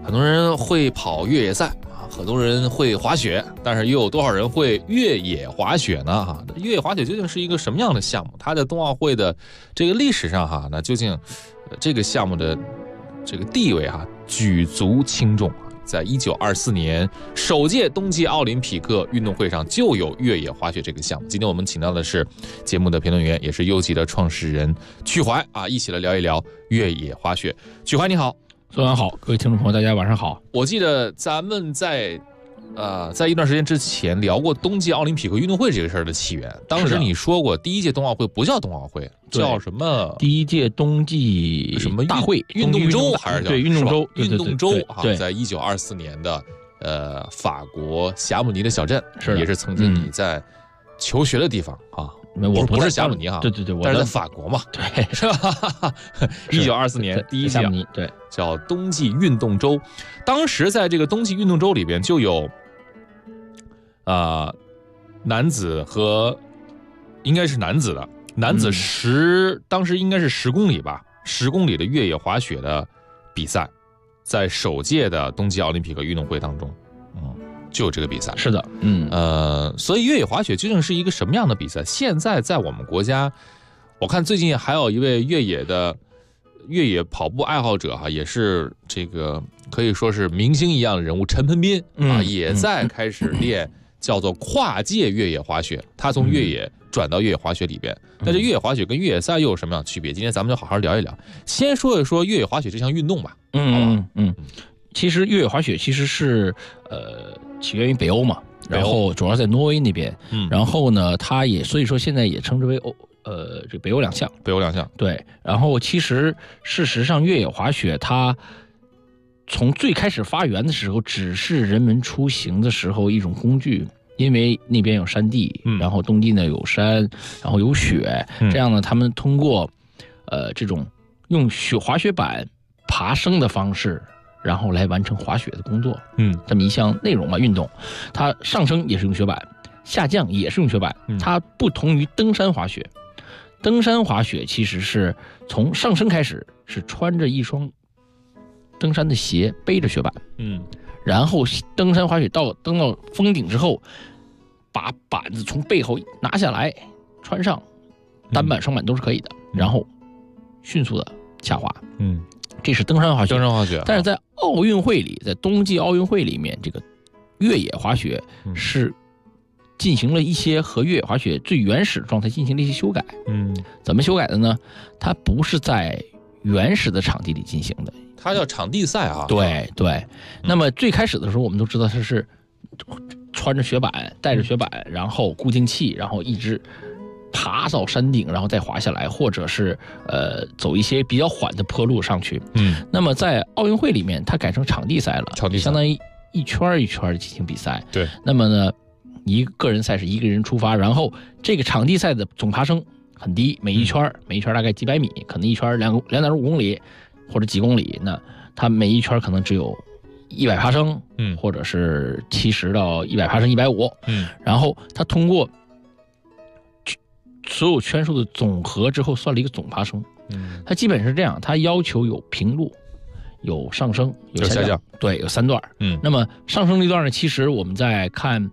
很多人会跑越野赛啊，很多人会滑雪，但是又有多少人会越野滑雪呢？哈，越野滑雪究竟是一个什么样的项目？它在冬奥会的这个历史上哈，那究竟这个项目的这个地位哈举足轻重。在1924年首届冬季奥林匹克运动会上就有越野滑雪这个项目。今天我们请到的是节目的评论员，也是优吉的创始人曲怀啊，一起来聊一聊越野滑雪。曲怀你好。 孙安好，各位听众朋友大家晚上好。 我记得咱们在一段时间之前聊过冬季奥林匹克运动会这个事儿的起源。当时你说过第一届冬奥会不叫冬奥会，叫什么？ 第一届冬季什么大会运动周还是叫对运动周？ 运动周啊， 对， 在1924年的法国霞姆尼的小镇，也是曾经你在求学的地方啊。 我不是霞姆尼哈， 对， 但是在法国嘛， 对， 是吧？1924年第一届霞姆尼，对， 叫冬季运动周。当时在这个冬季运动周里边就有男子和应该是男子的当时应该是10公里吧，10公里的越野滑雪的比赛，在首届的冬季奥林匹克运动会当中，就有这个比赛。 是的， 所以越野滑雪究竟是一个什么样的比赛？现在在我们国家，我看最近还有一位越野跑步爱好者哈，也是这个可以说是明星一样的人物，陈鹏斌啊，也在开始练叫做跨界越野滑雪。他从越野转到越野滑雪里边，但是越野滑雪跟越野赛又有什么样的区别？今天咱们就好好聊一聊。先说一说越野滑雪这项运动吧。 其实越野滑雪其实是起源于北欧嘛，然后主要在挪威那边，然后呢，它也所以说现在也称之为这北欧两项。对，然后其实事实上越野滑雪它从最开始发源的时候，只是人们出行的时候一种工具，因为那边有山地，然后冬季呢有山，然后有雪，这样呢他们通过这种用滑雪板爬升的方式，然后来完成滑雪的工作，这么一项内容嘛，运动，它上升也是用雪板，下降也是用雪板，它不同于登山滑雪。登山滑雪其实是从上升开始，是穿着一双登山的鞋，背着雪板，然后登山滑雪登到峰顶之后，把板子从背后拿下来，穿上，单板双板都是可以的，然后迅速的下滑，这是登山滑雪。但是在奥运会里，在冬季奥运会里面，这个越野滑雪是进行了一些和越野滑雪最原始状态进行了一些修改。怎么修改的呢？它不是在原始的场地里进行的， 它叫场地赛啊。 对。那么最开始的时候，我们都知道它是穿着雪板，带着雪板，然后固定器，然后一直爬到山顶，然后再滑下来，或者是走一些比较缓的坡路上去。那么在奥运会里面，它改成场地赛了，相当于一圈一圈的进行比赛。 对。 那么呢，一个个人赛是一个人出发，然后这个场地赛的总爬升很低，每一圈大概几百米，可能一圈2.5公里或者几公里，那它每一圈可能只有100爬升，或者是70到100爬升150，然后它通过所有圈数的总和之后算了一个总爬升，它基本是这样，它要求有平路，有上升，有下降，对，有3段。那么上升这段呢，其实我们在看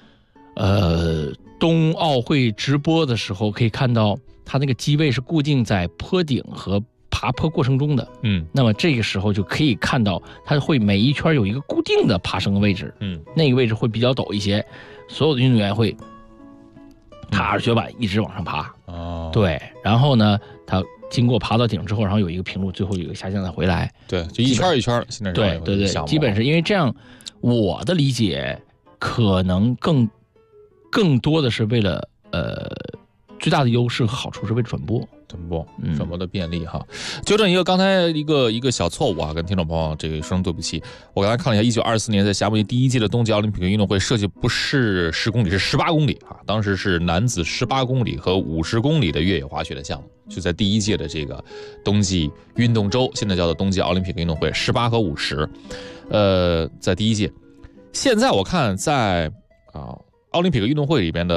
冬奥会直播的时候可以看到，它那个机位是固定在坡顶和爬坡过程中的。那么这个时候就可以看到，它会每一圈有一个固定的爬升的位置，那个位置会比较陡一些，所有的运动员会踏着雪板一直往上爬。对，然后呢，它经过爬到顶之后，然后有一个平路，最后有一个下降再回来。 对，就一圈一圈。现在对，基本是因为这样，我的理解可能更多的是为了最大的优势和好处是为了转播的便利哈。纠正一个刚才一个小错误啊，跟听众朋友这个说声对不起。我刚才看了一下，1924年在霞姆尼第一届的冬季奥林匹克运动会设计不是10公里，是18公里啊。当时是男子18公里和50公里的越野滑雪的项目，就在第一届的这个冬季运动周，现在叫做冬季奥林匹克运动会，18和50，在第一届。现在我看在奥林匹克运动会里边的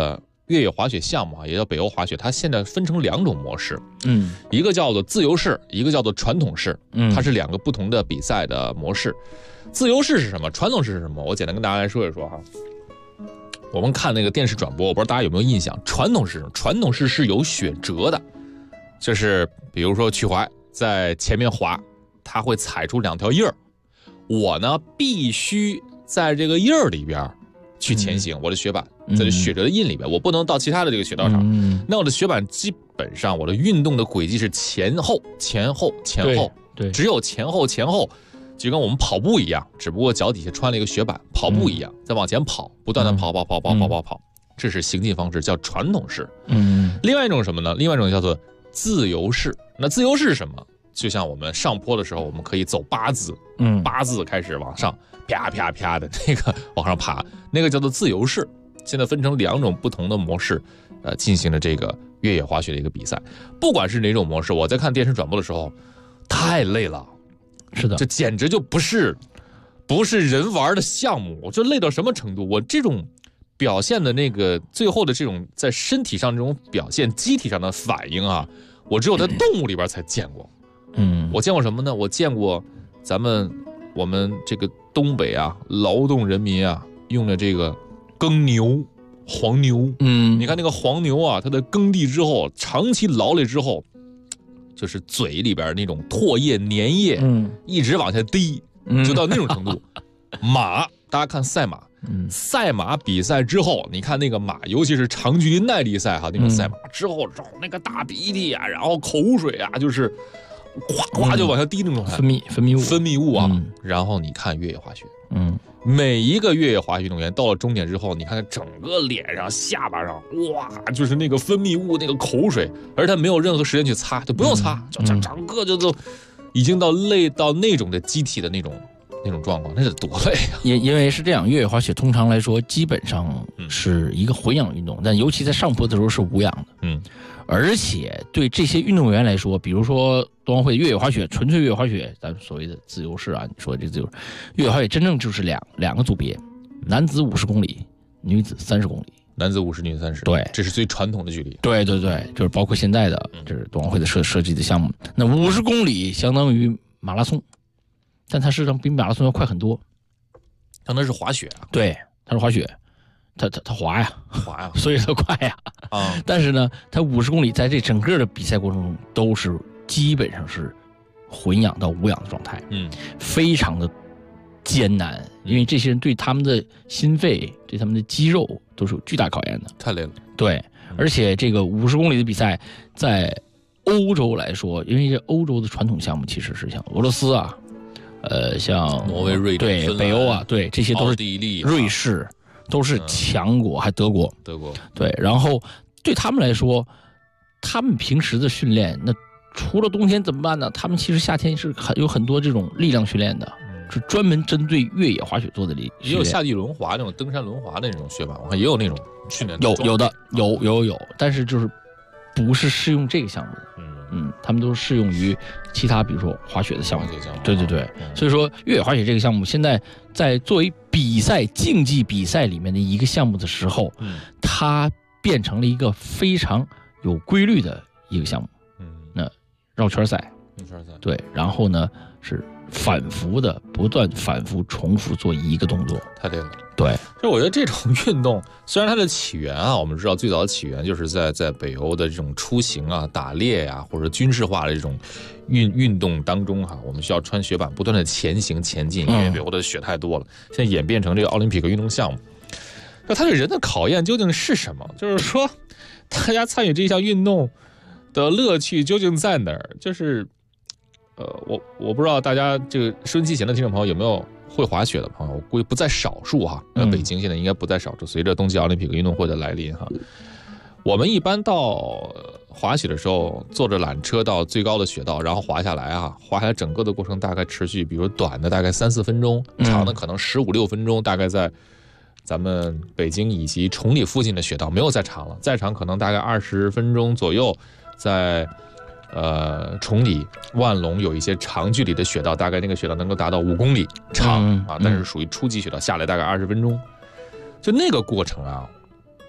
越野滑雪项目啊，也叫北欧滑雪，它现在分成2种模式，一个叫做自由式，一个叫做传统式，它是2个不同的比赛的模式。自由式是什么？传统式是什么？我简单跟大家来说一说哈。我们看那个电视转播，我不知道大家有没有印象，传统式是有雪折的，就是比如说曲怀在前面滑，他会踩出2条印儿，我呢必须在这个印儿里边去前行，我的雪板在这雪折的印里边，我不能到其他的这个雪道上。那我的雪板基本上我的运动的轨迹是前后， 对， 只有前后，就跟我们跑步一样，只不过脚底下穿了一个雪板，跑步一样，再往前跑，不断的跑，这是行进方式，叫传统式。另外一种什么呢？另外一种叫做自由式。那自由式是什么？就像我们上坡的时候，我们可以走8字，8字开始往上，啪啪啪的那个往上爬，那个叫做自由式。现在分成2种不同的模式，进行了这个越野滑雪的一个比赛。不管是哪种模式，我在看电视转播的时候，太累了。 是的， 这简直就不是人玩的项目，我这累到什么程度？我这种表现的那个最后的这种在身体上这种表现，机体上的反应啊，我只有在动物里边才见过。我见过什么呢？我见过我们这个东北啊，劳动人民啊，用的这个耕牛、黄牛。你看那个黄牛啊，它在耕地之后，长期劳累之后，就是嘴里边那种唾液、粘液，一直往下滴，就到那种程度。马，大家看赛马，赛马比赛之后，你看那个马，尤其是长距离耐力赛哈，那种赛马之后，那个大鼻涕啊，然后口水啊，就是哗哗就往下滴那种分泌物啊。然后你看越野滑雪，每一个越野滑雪运动员到了终点之后，你看整个脸上、下巴上，哇，就是那个分泌物、那个口水，而他没有任何时间去擦，就不用擦，就整个就都已经到累到那种的机体的那种状况，那是多累啊！ 因为是这样，越野滑雪通常来说基本上是一个混氧运动，但尤其在上坡的时候是无氧的。而且对这些运动员来说，比如说冬奥会越野滑雪，纯粹越野滑雪，咱们所谓的自由式啊，你说的这自由式，越野滑雪真正就是两个组别，男子50公里，女子30公里。 男子50，女子30， 对， 这是最传统的距离。 对，就是包括现在的，这是冬奥会的设计的项目。那50公里相当于马拉松，但它事实上比马拉松要快很多。 它那是滑雪啊？ 对，它是滑雪。它滑呀，所以它快呀。但是呢，它50公里在这整个的比赛过程中都是基本上是混氧到无氧的状态，非常的艰难，因为这些人对他们的心肺、对他们的肌肉都是有巨大考验的， 太累了。 对，而且这个50公里的比赛在欧洲来说，因为这欧洲的传统项目其实是像俄罗斯啊，像挪威、瑞典、 对北欧啊，对，这些都是奥地利、 瑞士。都是强国，还德国对，然后对他们来说，他们平时的训练，那除了冬天怎么办呢？他们其实夏天是有很多这种力量训练的，是专门针对越野滑雪做的训练。 也有夏季轮滑那种登山轮滑的那种雪板，我看也有那种训练。 有，但是就是不是适用这个项目的。他们都是适用于其他，比如说滑雪的项目。对，所以说越野滑雪这个项目现在在作为比赛竞技比赛里面的一个项目的时候，它变成了一个非常有规律的一个项目。那绕圈赛，对，然后呢是不断反复重复做一个动作， 太累了。 对， 就我觉得这种运动虽然它的起源啊，我们知道最早的起源就是在北欧的这种出行啊、打猎呀，或者军事化的这种运动当中哈，我们需要穿雪板不断的前行前进，因为北欧的雪太多了，现在演变成这个奥林匹克运动项目。那它对人的考验究竟是什么？就是说，大家参与这项运动的乐趣究竟在哪儿？就是我不知道大家这个收音机前的听众朋友有没有会滑雪的朋友，我估计不在少数哈。北京现在应该不在少数，随着冬季奥林匹克运动会的来临哈，我们一般到滑雪的时候，坐着缆车到最高的雪道，然后滑下来啊，滑下来整个的过程大概持续，比如短的大概3-4分钟，长的可能15-16分钟，大概在咱们北京以及崇礼附近的雪道没有再长了，再长可能大概20分钟左右，在崇礼、万隆有一些长距离的雪道，大概那个雪道能够达到5公里长但是属于初级雪道，下来大概20分钟。就那个过程啊，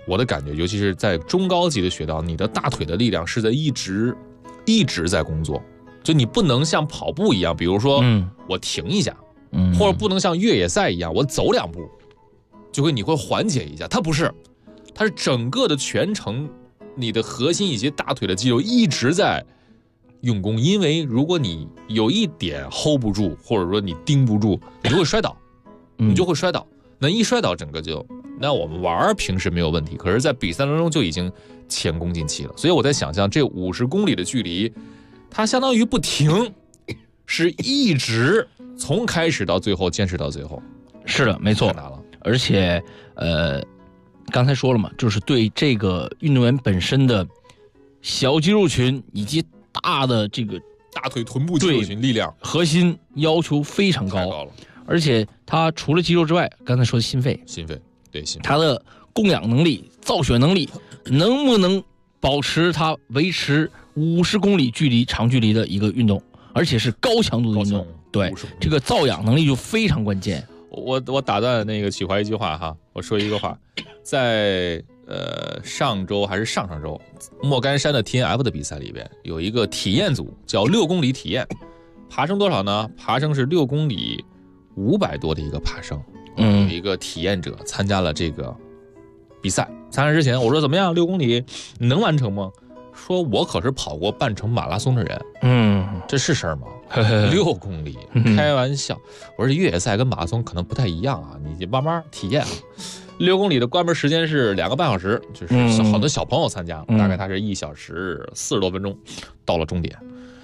我的感觉，尤其是在中高级的雪道，你的大腿的力量是在一直在工作，就你不能像跑步一样，比如说我停一下，或者不能像越野赛一样我走2步，你会缓解一下。它不是，它是整个的全程，你的核心以及大腿的肌肉一直在用功，因为如果你有一点 hold 不住，或者说你盯不住，你就会摔倒，那一摔倒，整个那我们玩平时没有问题，可是在比赛当中就已经前功尽弃了。所以我在想象这50公里的距离，它相当于不停，是一直从开始到最后坚持到最后。 是的，没错。而且刚才说了嘛，就是对这个运动员本身的小肌肉群以及大的这个大腿臀部肌肉群力量核心要求非常高了。而且他除了肌肉之外，刚才说的心肺，对心肺，他的供氧能力、造血能力，能不能保持他维持50公里长距离的一个运动，而且是高强度的运动？对，这个造氧能力就非常关键。 我打断那个曲怀一句话哈，我说一个话，在上周还是上上周，莫干山的 TNF 的比赛里边有一个体验组叫6公里体验，爬升多少呢？爬升是6公里500多的一个爬升。有一个体验者参加了这个比赛。参赛之前我说怎么样，6公里你能完成吗？说我可是跑过半程马拉松的人，这是事儿吗？6公里，开玩笑。我说越野赛跟马拉松可能不太一样啊，你慢慢体验。6公里的关门时间是2个半小时，就是好多小朋友参加，大概他是1小时40多分钟，到了终点。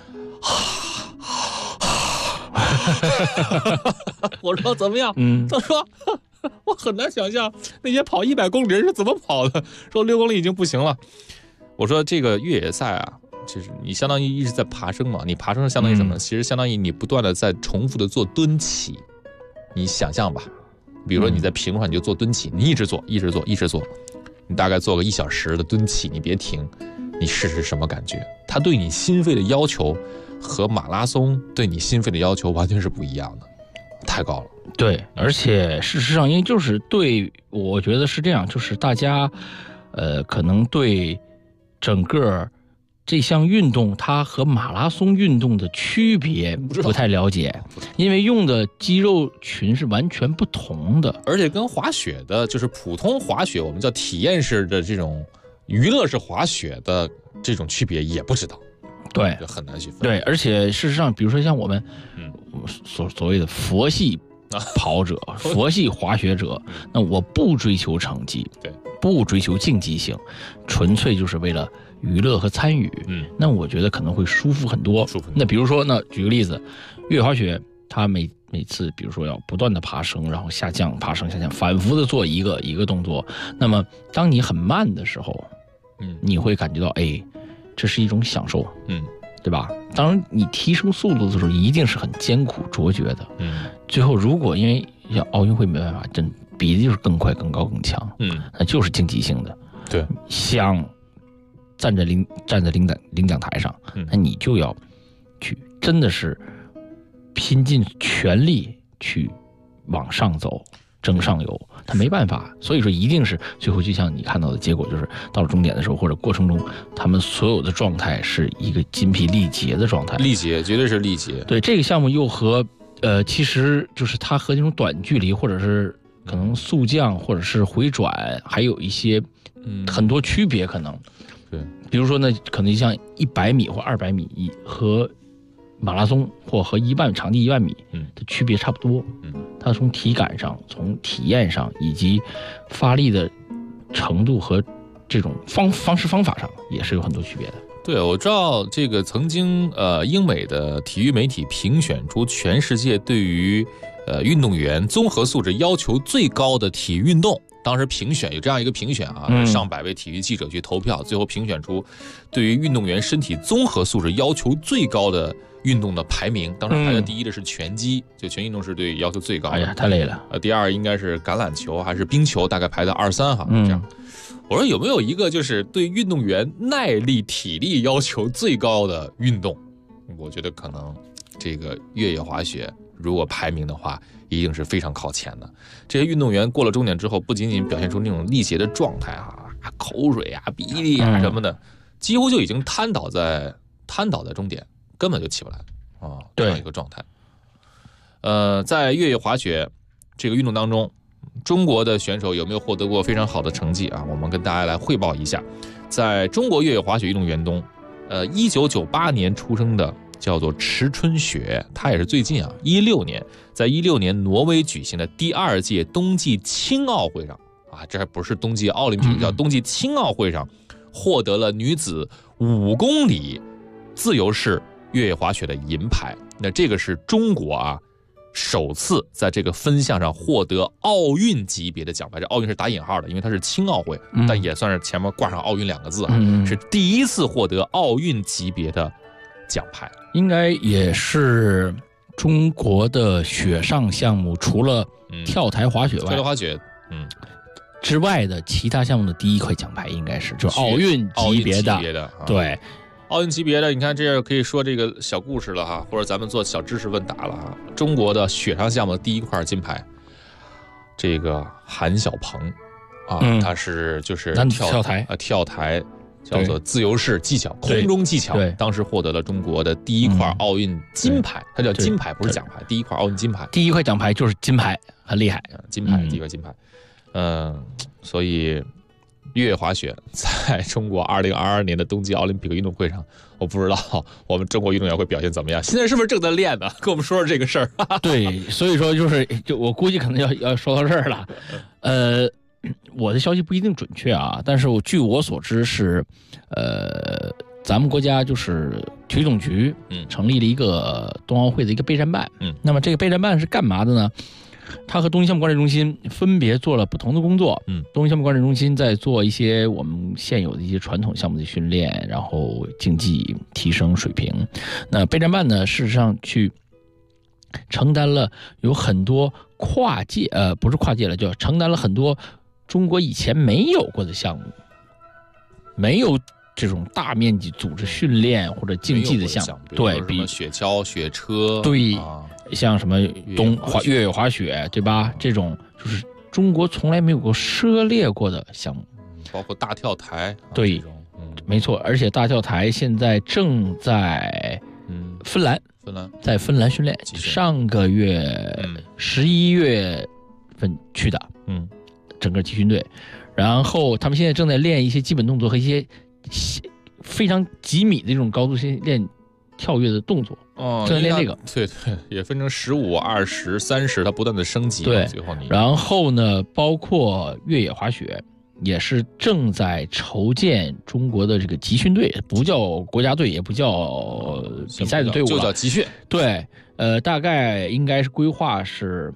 我说怎么样？他说我很难想象那些跑100公里的人是怎么跑的，说6公里已经不行了。我说这个越野赛啊，就是你相当于一直在爬升嘛，你爬升是相当于什么？其实相当于你不断的在重复的做蹲起。你想象吧，比如说你在平路上你就做蹲起，你一直做，你大概做个1小时的蹲起，你别停，你试试什么感觉？它对你心肺的要求和马拉松对你心肺的要求完全是不一样的，太高了。 对，而且事实上，因为就是我觉得是这样，就是大家可能对整个这项运动它和马拉松运动的区别不太了解，因为用的肌肉群是完全不同的， 而且跟滑雪的就是普通滑雪，我们叫体验式的这种娱乐式滑雪的这种区别也不知道。 对， 就很难去分。 对，而且事实上，比如说像我们所谓的佛系跑者、佛系滑雪者，那我不追求成绩，对，不追求竞技性，纯粹就是为了娱乐和参与。那我觉得可能会舒服很多。那比如说，那举个例子，越野滑雪，它每次比如说要不断的爬升，然后下降，爬升下降，反复的做一个动作。那么当你很慢的时候，你会感觉到这是一种享受，对吧？当然，你提升速度的时候一定是很艰苦卓绝的，最后如果因为像奥运会没办法，真比的就是更快、更高、更强，那就是竞技性的。 对， 想站在领奖台上，那你就要去真的是拼尽全力去往上走。争上游，他没办法，所以说一定是最后就像你看到的结果，就是到了终点的时候或者过程中，他们所有的状态是一个筋疲力竭的状态， 绝对是力竭。 对，这个项目又和其实就是它和那种短距离或者是可能速降或者是回转还有一些很多区别，可能对， 比如说呢，可能像100米或200米和马拉松或和场地1万米的区别差不多，它从体感上、从体验上以及发力的程度和这种方式方法上也是有很多区别的。 对，我知道这个曾经英美的体育媒体评选出全世界对于运动员综合素质要求最高的体育运动。当时评选有这样一个评选啊，上百位体育记者去投票，最后评选出对于运动员身体综合素质要求最高的运动的排名。当时排在第一的是拳击，就拳击运动是对要求最高的。 哎呀，太累了。 第二应该是橄榄球还是冰球，大概排在23哈，这样。我说有没有一个就是对运动员耐力、体力要求最高的运动？我觉得可能这个越野滑雪如果排名的话，一定是非常靠前的。这些运动员过了终点之后，不仅仅表现出那种力竭的状态口水啊、鼻涕啊什么的，几乎就已经瘫倒在终点，根本就起不来啊，这样一个状态。在越野滑雪这个运动当中，中国的选手有没有获得过非常好的成绩啊？我们跟大家来汇报一下，在中国越野滑雪运动员中，1998年出生的叫做池春雪，他也是最近啊，16年，在16年挪威举行的第2届冬季青奥会上啊，这还不是冬季奥林匹克，叫冬季青奥会上获得了女子5公里自由式越野滑雪的银牌。那这个是中国啊首次在这个分项上获得奥运级别的奖牌，这奥运是打引号的，因为它是青奥会，但也算是前面挂上奥运2个字啊，是第一次获得奥运级别的奖牌， 应该也是中国的雪上项目除了跳台滑雪外， 跳台滑雪， 之外的其他项目的第一块奖牌应该是就奥运级别的，对。 奥运级别的，你看这可以说这个小故事了哈，或者咱们做小知识问答了哈。中国的雪上项目的第一块金牌，这个韩晓鹏啊，他是就是跳台叫做自由式技巧，空中技巧，当时获得了中国的第一块奥运金牌，它叫金牌，不是奖牌，第一块奥运金牌， 第一块奖牌就是金牌，很厉害， 金牌，第一块金牌，所以。越野滑雪在中国2022年的冬季奥林匹克运动会上，我不知道我们中国运动员会表现怎么样。现在是不是正在练呢？跟我们说说这个事儿。 对，所以说就我估计可能要说到这儿了。我的消息不一定准确啊，但是据我所知是，咱们国家就是体育总局成立了一个冬奥会的一个备战办。那么这个备战办是干嘛的呢？他和冬季项目管理中心分别做了不同的工作。冬季项目管理中心在做一些我们现有的一些传统项目的训练，然后竞技提升水平。那备战办呢，事实上去承担了有很多不是跨界了，就承担了很多中国以前没有过的项目，没有这种大面积组织训练或者竞技的项目，对， 比雪橇、雪车， 对。像什么越野滑雪，对吧？这种就是中国从来没有过涉猎过的项目， 包括大跳台， 对，没错。而且大跳台现在正在芬兰在芬兰训练，上个月11月份去的，整个集训队。然后他们现在正在练一些基本动作和一些非常几米的这种高度练跳跃的动作。正在练这个， 对，也分成15、20、30，它不断的升级。 对， 最后然后呢，包括越野滑雪也是正在筹建中国的这个集训队，不叫国家队，也不叫比赛的队伍， 就叫集训。 对，大概应该是规划是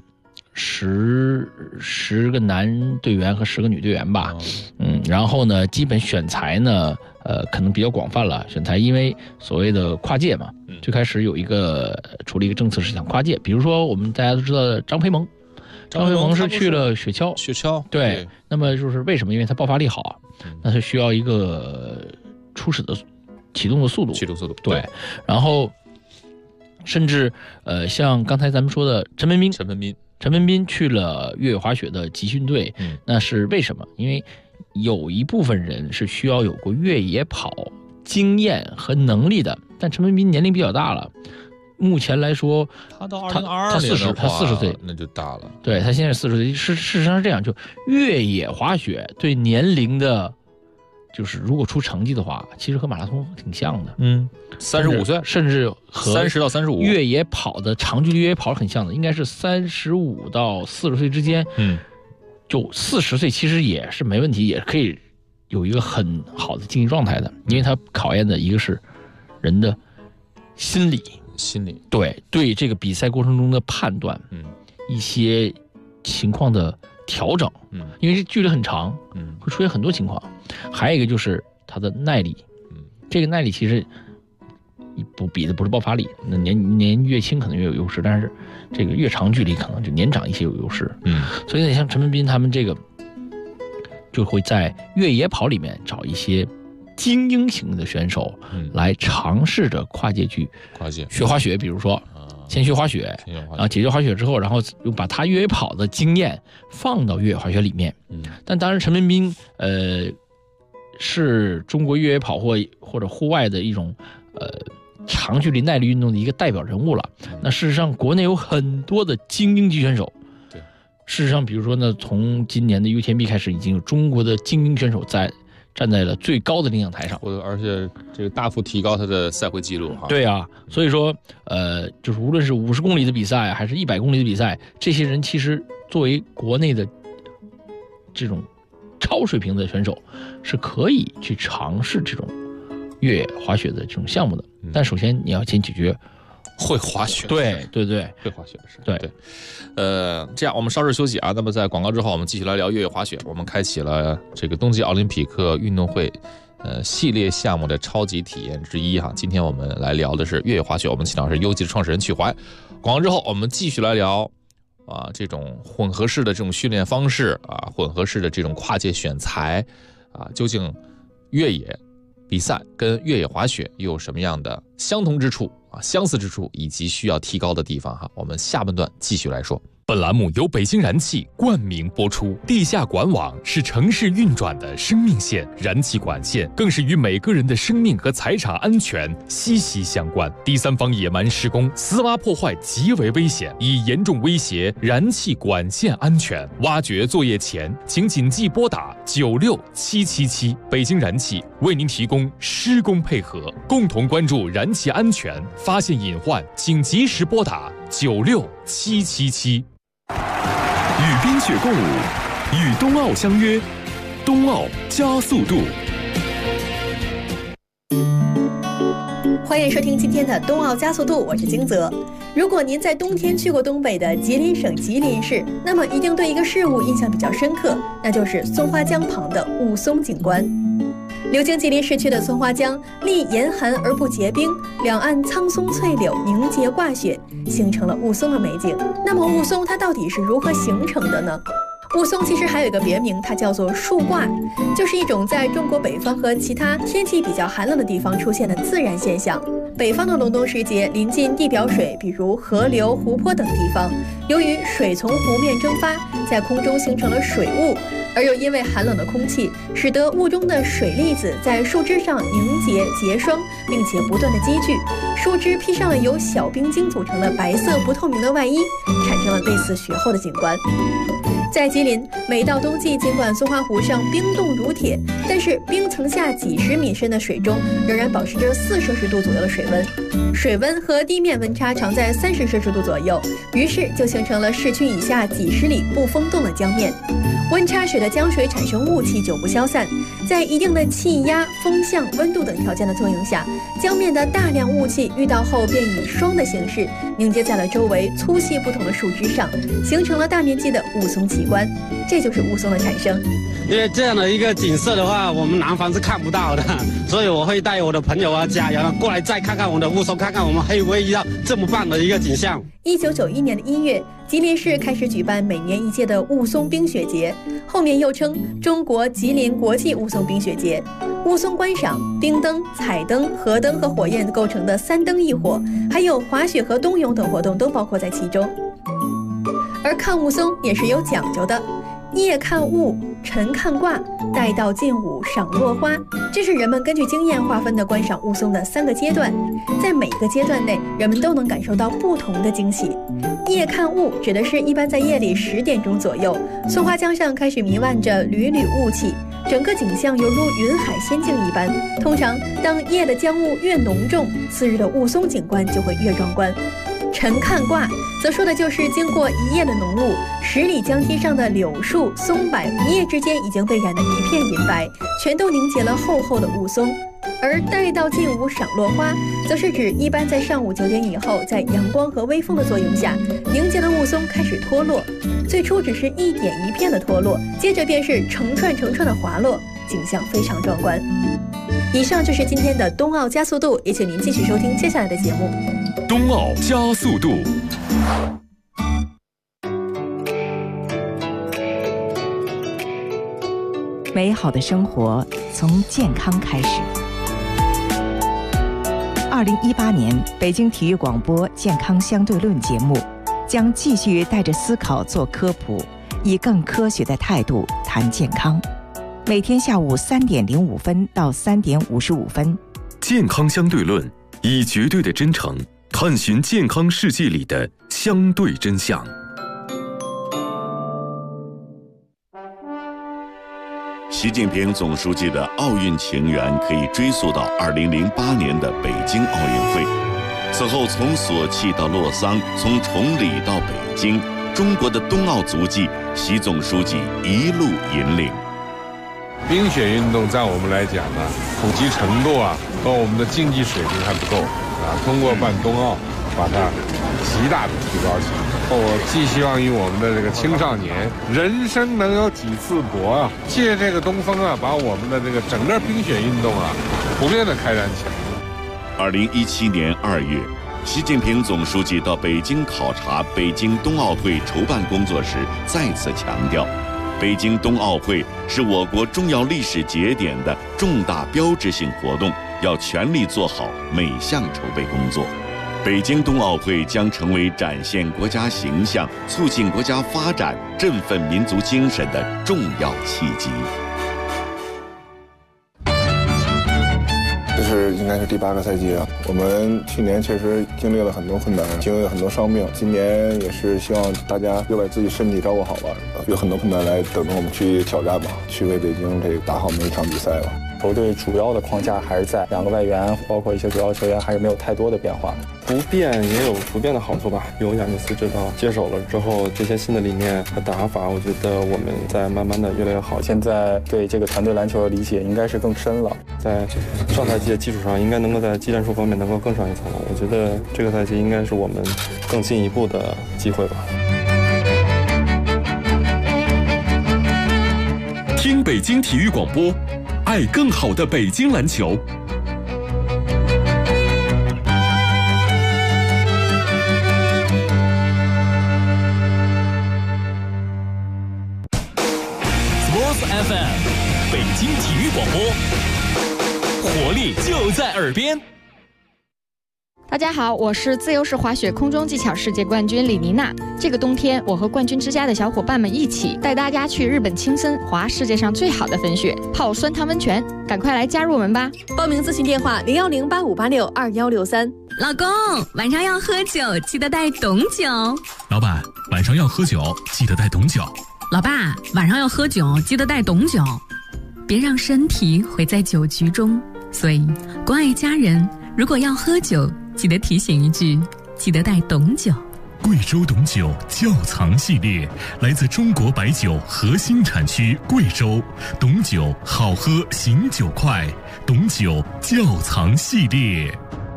10个男队员和10个女队员吧。然后呢，基本选材呢，可能比较广泛了。选材因为所谓的跨界嘛，最开始出了一个政策是想跨界，比如说我们大家都知道的张培萌是去了雪橇，对。那么就是为什么？因为他爆发力好，那他需要一个初始的启动速度，对。然后甚至像刚才咱们说的陈文彬去了越野滑雪的集训队，那是为什么？因为有一部分人是需要有过越野跑经验和能力的，但陈文彬年龄比较大了，目前来说， 他到2022年他40岁， 那就大了。 对，他现在40岁，事实上是这样，就越野滑雪对年龄的，就是如果出成绩的话，其实和马拉松挺像的。 35岁， 甚至和 30到35， 越野跑的长距离越野跑很像的，应该是35到40岁之间。就40岁其实也是没问题，也可以有一个很好的竞技状态的，因为它考验的一个是人的心理，对这个比赛过程中的判断，一些情况的调整，因为这距离很长，会出现很多情况。还有一个就是它的耐力，这个耐力其实比的不是爆发力，那年越轻可能越有优势，但是这个越长距离可能就年长一些有优势。所以像陈文彬他们这个就会在越野跑里面找一些精英型的选手来尝试着跨界去学滑雪，比如说先学滑雪，然后解决滑雪之后，然后又把他越野跑的经验放到越野滑雪里面。但当然陈文彬是中国越野跑或者户外的一种长距离耐力运动的一个代表人物了。那事实上，国内有很多的精英级选手。 对， 事实上，比如说呢，从今年的 UTMB 开始，已经有中国的精英选手站在了最高的领奖台上， 而且这个大幅提高他的赛会记录哈。 对啊，所以说就是无论是50公里的比赛还是100公里的比赛，这些人其实作为国内的这种超水平的选手，是可以去尝试这种越野滑雪的这种项目的。但首先你要先解决会滑雪， 对， 会滑雪的事， 对。 这样我们稍事休息啊。那么在广告之后，我们继续来聊越野滑雪。我们开启了这个冬季奥林匹克运动会系列项目的超级体验之一哈。今天我们来聊的是越野滑雪，我们请到是优级的创始人曲怀。广告之后，我们继续来聊这种混合式的这种训练方式啊，混合式的这种跨界选材啊，究竟越野比赛跟越野滑雪又有什么样的相同之处啊、相似之处，以及需要提高的地方哈？我们下半段继续来说。 本栏目由北京燃气冠名播出。地下管网是城市运转的生命线，燃气管线更是与每个人的生命和财产安全息息相关。第三方野蛮施工、私挖破坏极为危险，已严重威胁燃气管线安全。挖掘作业前，请谨记拨打96777。北京燃气为您提供施工配合，共同关注燃气安全，发现隐患请及时拨打96777。与冰雪共舞，与冬奥相约，冬奥加速度。 欢迎收听今天的冬奥加速度，我是金泽。如果您在冬天去过东北的吉林省吉林市，那么一定对一个事物印象比较深刻，那就是松花江旁的雾凇景观。流经吉林市区的松花江，历严寒而不结冰，两岸苍松翠柳凝结挂雪，形成了雾凇的美景。那么雾凇它到底是如何形成的呢？雾凇其实还有一个别名，它叫做树挂，就是一种在中国北方和其他天气比较寒冷的地方出现的自然现象。北方的隆冬时节，临近地表水，比如河流、湖泊等地方，由于水从湖面蒸发，在空中形成了水雾，而又因为寒冷的空气，使得雾中的水粒子在树枝上凝结结霜，并且不断的积聚，树枝披上了由小冰晶组成的白色不透明的外衣，产生了类似雪后的景观。在吉林，每到冬季，尽管松花湖上冰冻如铁，但是冰层下几十米深的水中仍然保持着4摄氏度左右的水温，水温和地面温差常在30摄氏度左右，于是就形成了市区以下几十里不封冻的江面。温差使得江水产生雾气久不消散，在一定的气压、风向、温度等条件的作用下，江面的大量雾气遇到后便以霜的形式凝结在了周围粗细不同的树枝上，形成了大面积的雾凇奇观，这就是雾凇的产生。 因为这样的一个景色的话，我们南方是看不到的，所以我会带我的朋友啊、家人啊过来再看看我们的雾凇，看看我们还会遇到这么棒的一个景象。 1991年的1月，吉林市开始举办每年一届的雾凇冰雪节，后面又称中国吉林国际雾凇冰雪节。雾凇观赏、冰灯、彩灯、河灯和火焰构成的3灯一火，还有滑雪和冬泳等活动都包括在其中。而看雾凇也是有讲究的，夜看雾，晨看卦，待到近午赏落花，这是人们根据经验划分的观赏雾凇的3个阶段。在每个阶段内，人们都能感受到不同的惊喜。夜看雾指的是一般在夜里10点钟左右，松花江上开始弥漫着缕缕雾气，整个景象犹如云海仙境一般。通常当夜的江雾越浓重，次日的雾凇景观就会越壮观。晨看卦则说的就是经过一夜的浓雾，10里江堤上的柳树、松柏一夜之间已经被染得一片银白，全都凝结了厚厚的雾凇。而待到近午赏落花，则是指一般在上午9点以后，在阳光和微风的作用下，凝结的雾凇开始脱落。最初只是一点一片的脱落，接着便是成串成串的滑落，景象非常壮观。以上就是今天的冬奥加速度，也请您继续收听接下来的节目。 冬奥加速度。 美好的生活从健康开始。2018年北京体育广播健康相对论节目将继续带着思考做科普，以更科学的态度谈健康。 每天下午3点05分到3点55分。 健康相对论，以绝对的真诚探寻健康世界里的相对真相。 习近平总书记的奥运情缘可以追溯到2008年的北京奥运会。此后，从索契到洛桑，从崇礼到北京，中国的冬奥足迹，习总书记一路引领。 冰雪运动在我们来讲呢，普及程度和我们的竞技水平还不够通过办冬奥，把它极大的提高起来。我寄希望于我们的这个青少年，人生能有几次搏借这个东风把我们的这个整个冰雪运动普遍的开展起来。 2017年2月，习近平总书记到北京考察北京冬奥会筹办工作时，再次强调，北京冬奥会是我国重要历史节点的重大标志性活动，要全力做好每项筹备工作。北京冬奥会将成为展现国家形象、促进国家发展、振奋民族精神的重要契机。 这是应该是第8个赛季了。我们去年确实经历了很多困难，经历了很多伤病。今年也是希望大家又把自己身体照顾好吧，有很多困难来等着我们去挑战吧，去为北京这个打好每一场比赛吧。 球队主要的框架还是在2个外援，包括一些主要球员还是没有太多的变化。不变也有不变的好处吧。有亚尼斯指导接手了之后，这些新的理念和打法，我觉得我们在慢慢的越来越好。现在对这个团队篮球的理解应该是更深了，在上赛季的基础上，应该能够在技战术方面能够更上一层楼。我觉得这个赛季应该是我们更进一步的机会吧。 听北京体育广播，爱更好的北京篮球。 Sports FM， 北京体育广播，活力就在耳边。 大家好，我是自由式滑雪空中技巧世界冠军李妮娜。这个冬天，我和冠军之家的小伙伴们一起带大家去日本青森滑世界上最好的粉雪，泡酸汤温泉，赶快来加入我们吧！ 报名咨询电话01085862163。 老公，晚上要喝酒，记得带懂酒。 老板，晚上要喝酒，记得带懂酒。 老爸，晚上要喝酒，记得带懂酒。别让身体毁在酒局中。所以，关爱家人，如果要喝酒，记得提醒一句，记得带懂酒。 贵州董酒窖藏系列，来自中国白酒核心产区贵州，董酒好喝醒酒快，董酒窖藏系列。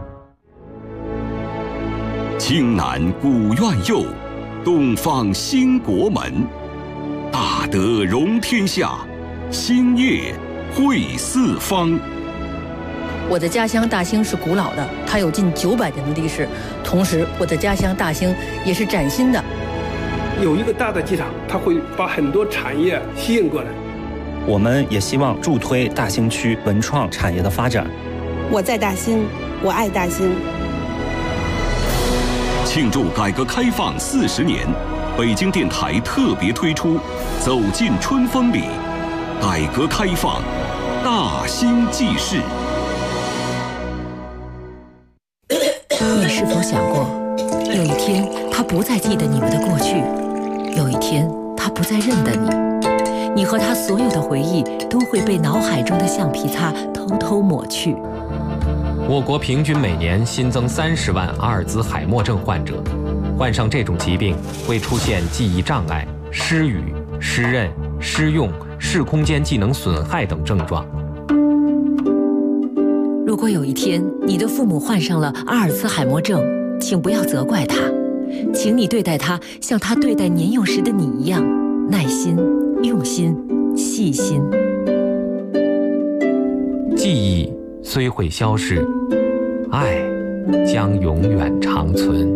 青南古院右，东方兴国门，大德容天下，兴业惠四方。 我的家乡大兴是古老的，它有近900年的历史。同时，我的家乡大兴也是崭新的。 有一个大的机场，它会把很多产业吸引过来。 我们也希望助推大兴区文创产业的发展。 我在大兴，我爱大兴。 庆祝改革开放40年，北京电台特别推出《走进春风里》，改革开放大兴记事。 你是否想过，有一天他不再记得你们的过去，有一天他不再认得你，你和他所有的回忆都会被脑海中的橡皮擦偷偷抹去。 我国平均每年新增30万阿尔兹海默症患者，患上这种疾病会出现记忆障碍、失语、失认、失用、视空间技能损害等症状。 如果有一天你的父母患上了阿尔兹海默症，请不要责怪他，请你对待他像他对待年幼时的你一样，耐心、用心、细心。 记忆虽会消逝，爱将永远长存。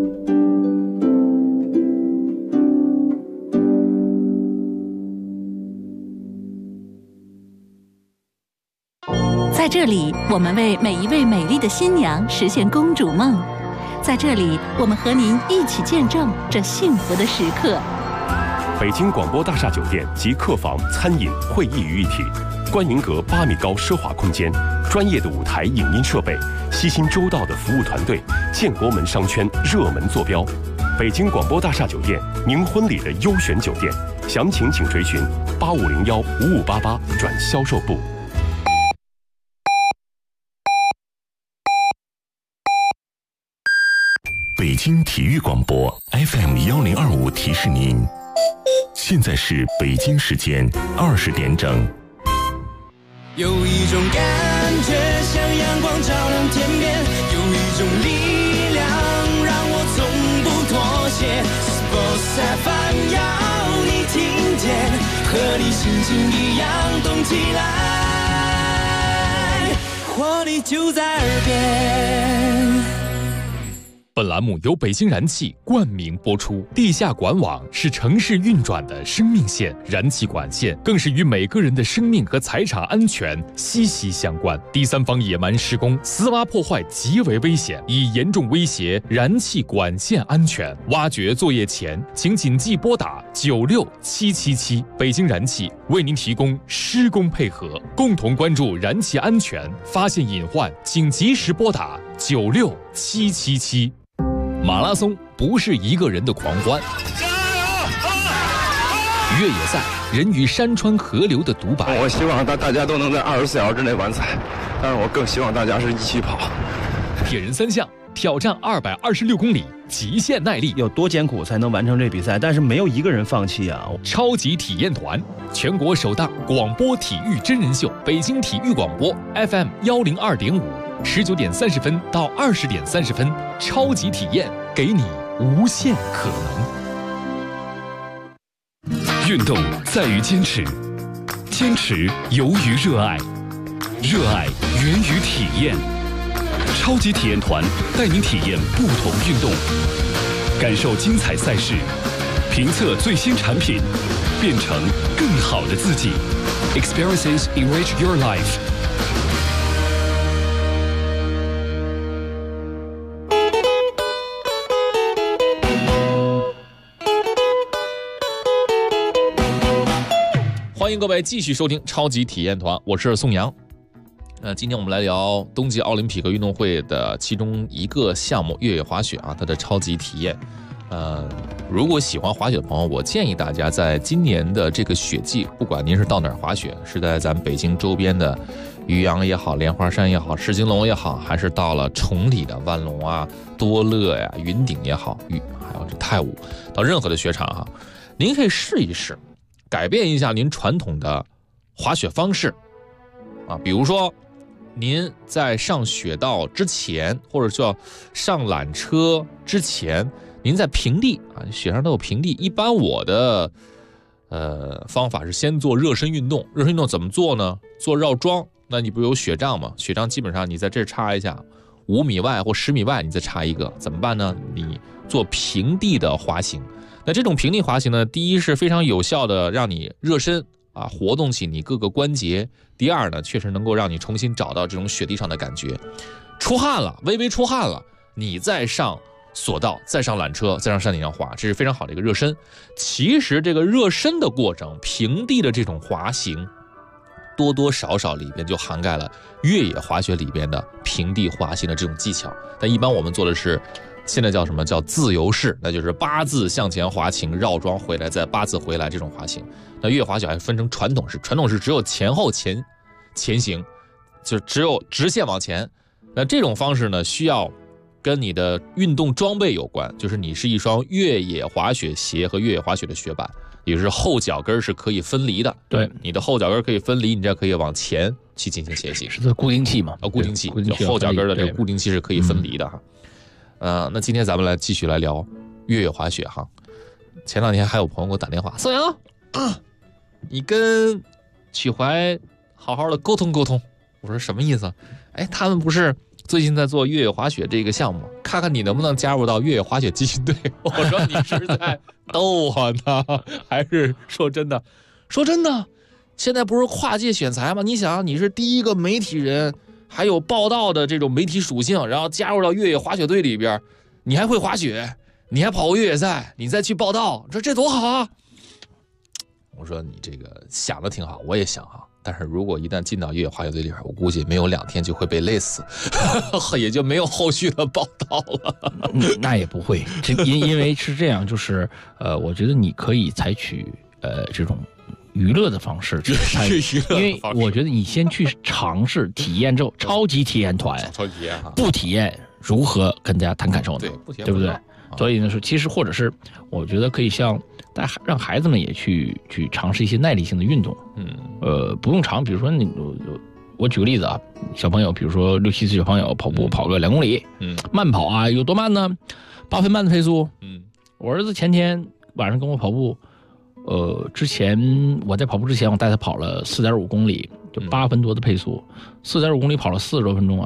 在这里，我们为每一位美丽的新娘实现公主梦。在这里，我们和您一起见证这幸福的时刻。 北京广播大厦酒店及客房、餐饮、会议于一体， 观云阁8米高奢华空间，专业的舞台影音设备，悉心周到的服务团队，建国门商圈热门坐标。北京广播大厦酒店，您婚礼的优选酒店，详情请垂询85015588转销售部。 北京体育广播 FM 1025提示您，现在是北京时间20点整。 有一种感觉像阳光照亮天边，有一种力量让我从不妥协。Sports FM 要你听见，和你心情一样动起来，活力就在耳边。 本栏目由北京燃气冠名播出。地下管网是城市运转的生命线，燃气管线更是与每个人的生命和财产安全息息相关。第三方野蛮施工、私挖破坏极为危险，已严重威胁燃气管线安全。挖掘作业前，请谨记拨打96777。北京燃气为您提供施工配合，共同关注燃气安全，发现隐患请及时拨打96777。马拉松不是一个人的狂欢，越野赛人与山川河流的独白。 我希望大家都能在24小时之内完赛，但是我更希望大家是一起跑。 铁人3项挑战226公里，极限耐力， 有多艰苦才能完成这比赛？但是没有一个人放弃啊！ 超级体验团，全国首档广播体育真人秀，北京体育广播 FM 102.5，19点30分到20点30分，超级体验，给你无限可能。运动在于坚持，坚持由于热爱，热爱源于体验。超级体验团带您体验不同运动，感受精彩赛事，评测最新产品，变成更好的自己。Experiences enrich your life。 欢迎各位继续收听超级体验团，我是宋阳。今天我们来聊冬季奥林匹克运动会的其中一个项目越野滑雪啊，它的超级体验。如果喜欢滑雪的朋友，我建议大家在今年的这个雪季，不管您是到哪儿滑雪，是在咱们北京周边的渔阳也好、莲花山也好、石金龙也好，还是到了崇礼的万隆啊、多乐呀、云顶也好，还有这太武，到任何的雪场哈，您可以试一试，改变一下您传统的滑雪方式啊，比如说您在上雪道之前，或者叫上缆车之前，您在平地啊，雪上都有平地。一般我的方法是先做热身运动。热身运动怎么做呢？做绕桩。那你不有雪杖吗？雪杖基本上你在这插一下，5米外或10米外你再插一个，怎么办呢？你做平地的滑行。那这种平地滑行呢，第一是非常有效的让你热身啊，活动起你各个关节。第二呢，确实能够让你重新找到这种雪地上的感觉。出汗了，微微出汗了，你再上索道，再上缆车，再上山顶上滑，这是非常好的一个热身。其实这个热身的过程，平地的这种滑行，多多少少里边就涵盖了越野滑雪里边的平地滑行的这种技巧。但一般我们做的是现在叫什么？叫自由式，那就是8字向前滑行，绕桩回来，再8字回来这种滑行。那越野滑雪还分成传统式，传统式只有前后前行，就只有直线往前。那这种方式呢，需要跟你的运动装备有关，就是你是一双越野滑雪鞋和越野滑雪的雪板，也就是后脚跟是可以分离的。 对， 你的后脚跟可以分离，你这可以往前去进行前行。 是这固定器嘛？ 固定器，就后脚跟的这个固定器是可以分离的哈。那今天咱们继续来聊越野滑雪哈。前两天还有朋友给我打电话，宋阳，你跟曲怀好好的沟通沟通。我说什么意思？哎，他们不是最近在做越野滑雪这个项目，看看你能不能加入到越野滑雪集训队。我说你是在逗我呢，还是说真的？说真的，现在不是跨界选材吗？你想，你是第一个媒体人，还有报道的这种媒体属性，然后加入到越野滑雪队里边，你还会滑雪，你还跑过越野赛，你再去报道，这多好啊！我说你这个想的挺好，我也想哈， 但是如果一旦进到越野滑雪队里边，我估计没有2天就会被累死，也就没有后续的报道了。 那也不会，因为是这样，就是我觉得你可以采取这种娱乐的方式去参与，因为我觉得你先去尝试体验之后，超级体验团， 超级体验哈， 不体验如何跟大家谈感受呢？ 对，不体验对不对？所以呢，说其实或者是我觉得可以像让孩子们也去尝试一些耐力性的运动，不用长，比如说我举个例子啊，小朋友，比如说6、7岁小朋友跑步跑个2公里，慢跑啊，有多慢呢？8分半的配速，我儿子前天晚上跟我跑步，之前我在跑步之前，我带他跑了4.5公里，就8分多的配速，4.5公里跑了40多分钟啊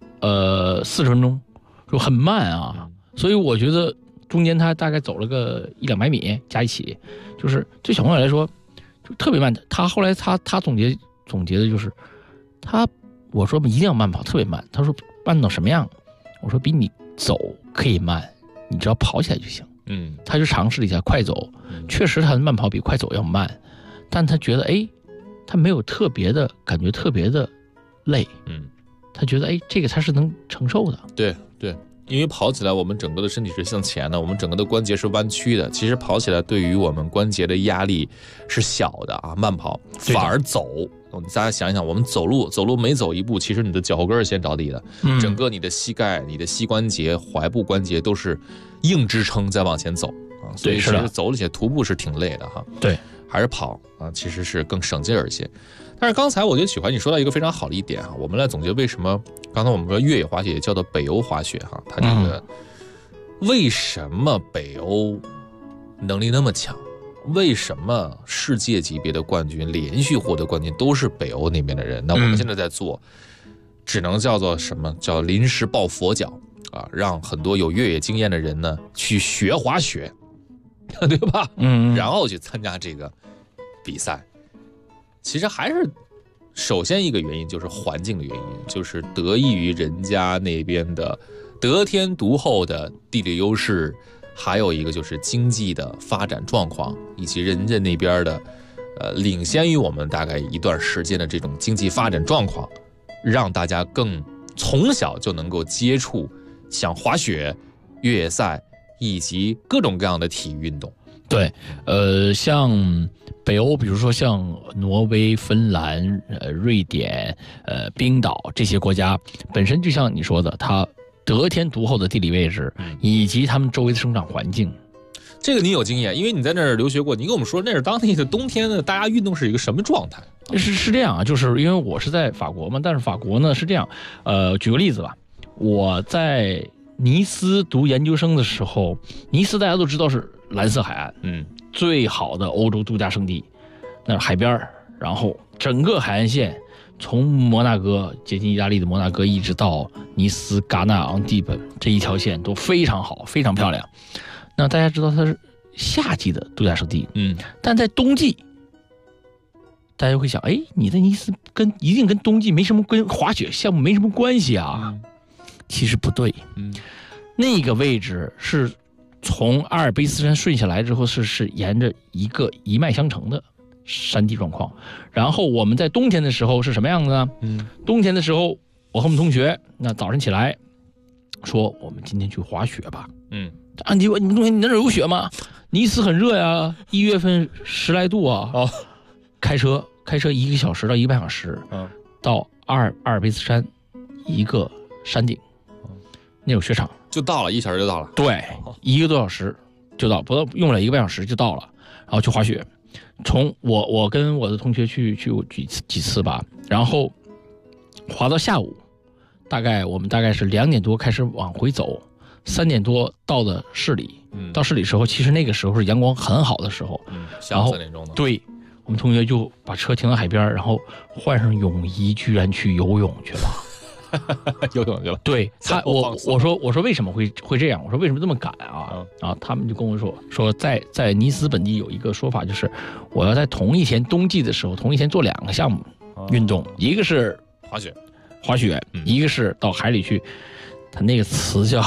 ，40分钟，就很慢啊。所以我觉得中间他大概走了个100-200米加一起，就是对小朋友来说就特别慢。他后来他总结的就是我说一定要慢跑，特别慢。他说慢到什么样？我说比你走可以慢，你只要跑起来就行。他就尝试了一下快走，确实他的慢跑比快走要慢，但他觉得他没有特别的感觉，特别的累。他觉得这个他是能承受的。 对对。因为跑起来我们整个的身体是向前的，我们整个的关节是弯曲的，其实跑起来对于我们关节的压力是小的啊，慢跑反而走，大家想一想，我们走路每走一步，其实你的脚后跟先着地的，整个你的膝盖、你的膝关节、踝部关节都是硬支撑在往前走啊，所以其实走起来徒步是挺累的哈。 对， 还是跑啊，其实是更省劲儿一些。但是刚才我觉得许怀你说到一个非常好的一点哈，我们来总结为什么刚才我们说越野滑雪也叫做北欧滑雪哈，它这个为什么北欧能力那么强？为什么世界级别的冠军连续获得冠军都是北欧那边的人？那我们现在在做，只能叫做什么叫临时抱佛脚啊，让很多有越野经验的人呢去学滑雪，对吧？然后去参加这个比赛。其实还是首先一个原因就是环境的原因，就是得益于人家那边的得天独厚的地理优势，还有一个就是经济的发展状况，以及人家那边的领先于我们大概一段时间的这种经济发展状况，让大家更从小就能够接触像滑雪、越野赛以及各种各样的体育运动。 对，像北欧，比如说像挪威、芬兰、瑞典、冰岛这些国家，本身就像你说的，它得天独厚的地理位置，以及他们周围的生长环境。 这个你有经验，因为你在那儿留学过，你跟我们说那是当地的冬天呢，大家运动是一个什么状态？ 是这样啊，就是因为我是在法国嘛，但是法国呢是这样，举个例子吧，我在尼斯读研究生的时候，尼斯大家都知道是蓝色海岸，最好的欧洲度假胜地，那海边，然后整个海岸线从摩纳哥接近意大利的摩纳哥一直到尼斯、戛纳、昂蒂本这一条线都非常好，非常漂亮。那大家知道它是夏季的度假胜地，但在冬季，大家会想，你在尼斯一定跟冬季没什么，跟滑雪项目没什么关系啊。其实不对，那个位置是从阿尔卑斯山顺下来之后是沿着一个一脉相承的山地状况。然后我们在冬天的时候是什么样子呢？冬天的时候，我和我们同学那早上起来说，我们今天去滑雪吧。你们冬天你那儿有雪吗？尼斯很热呀，1月份10来度啊。开车1个小时到1个半小时，到阿尔卑斯山一个山顶。那有雪场就到了，1小时就到了。 对，1个多小时就到，不到用不了1个半小时就到了。然后去滑雪，从我跟我的同学去几次吧，然后滑到下午，我们大概是2点多开始往回走，3点多到的市里。到市里时候，其实那个时候是阳光很好的时候。 下午3点钟的。 对，我们同学就把车停到海边，然后换上泳衣，居然去游泳去了。 游泳去了。 对他，我说为什么会这样？我说为什么这么赶啊？然后他们就跟我说在尼斯本地有一个说法，就是我要在同一天冬季的时候，同一天做2个项目运动，一个是滑雪，一个是到海里去，他那个词叫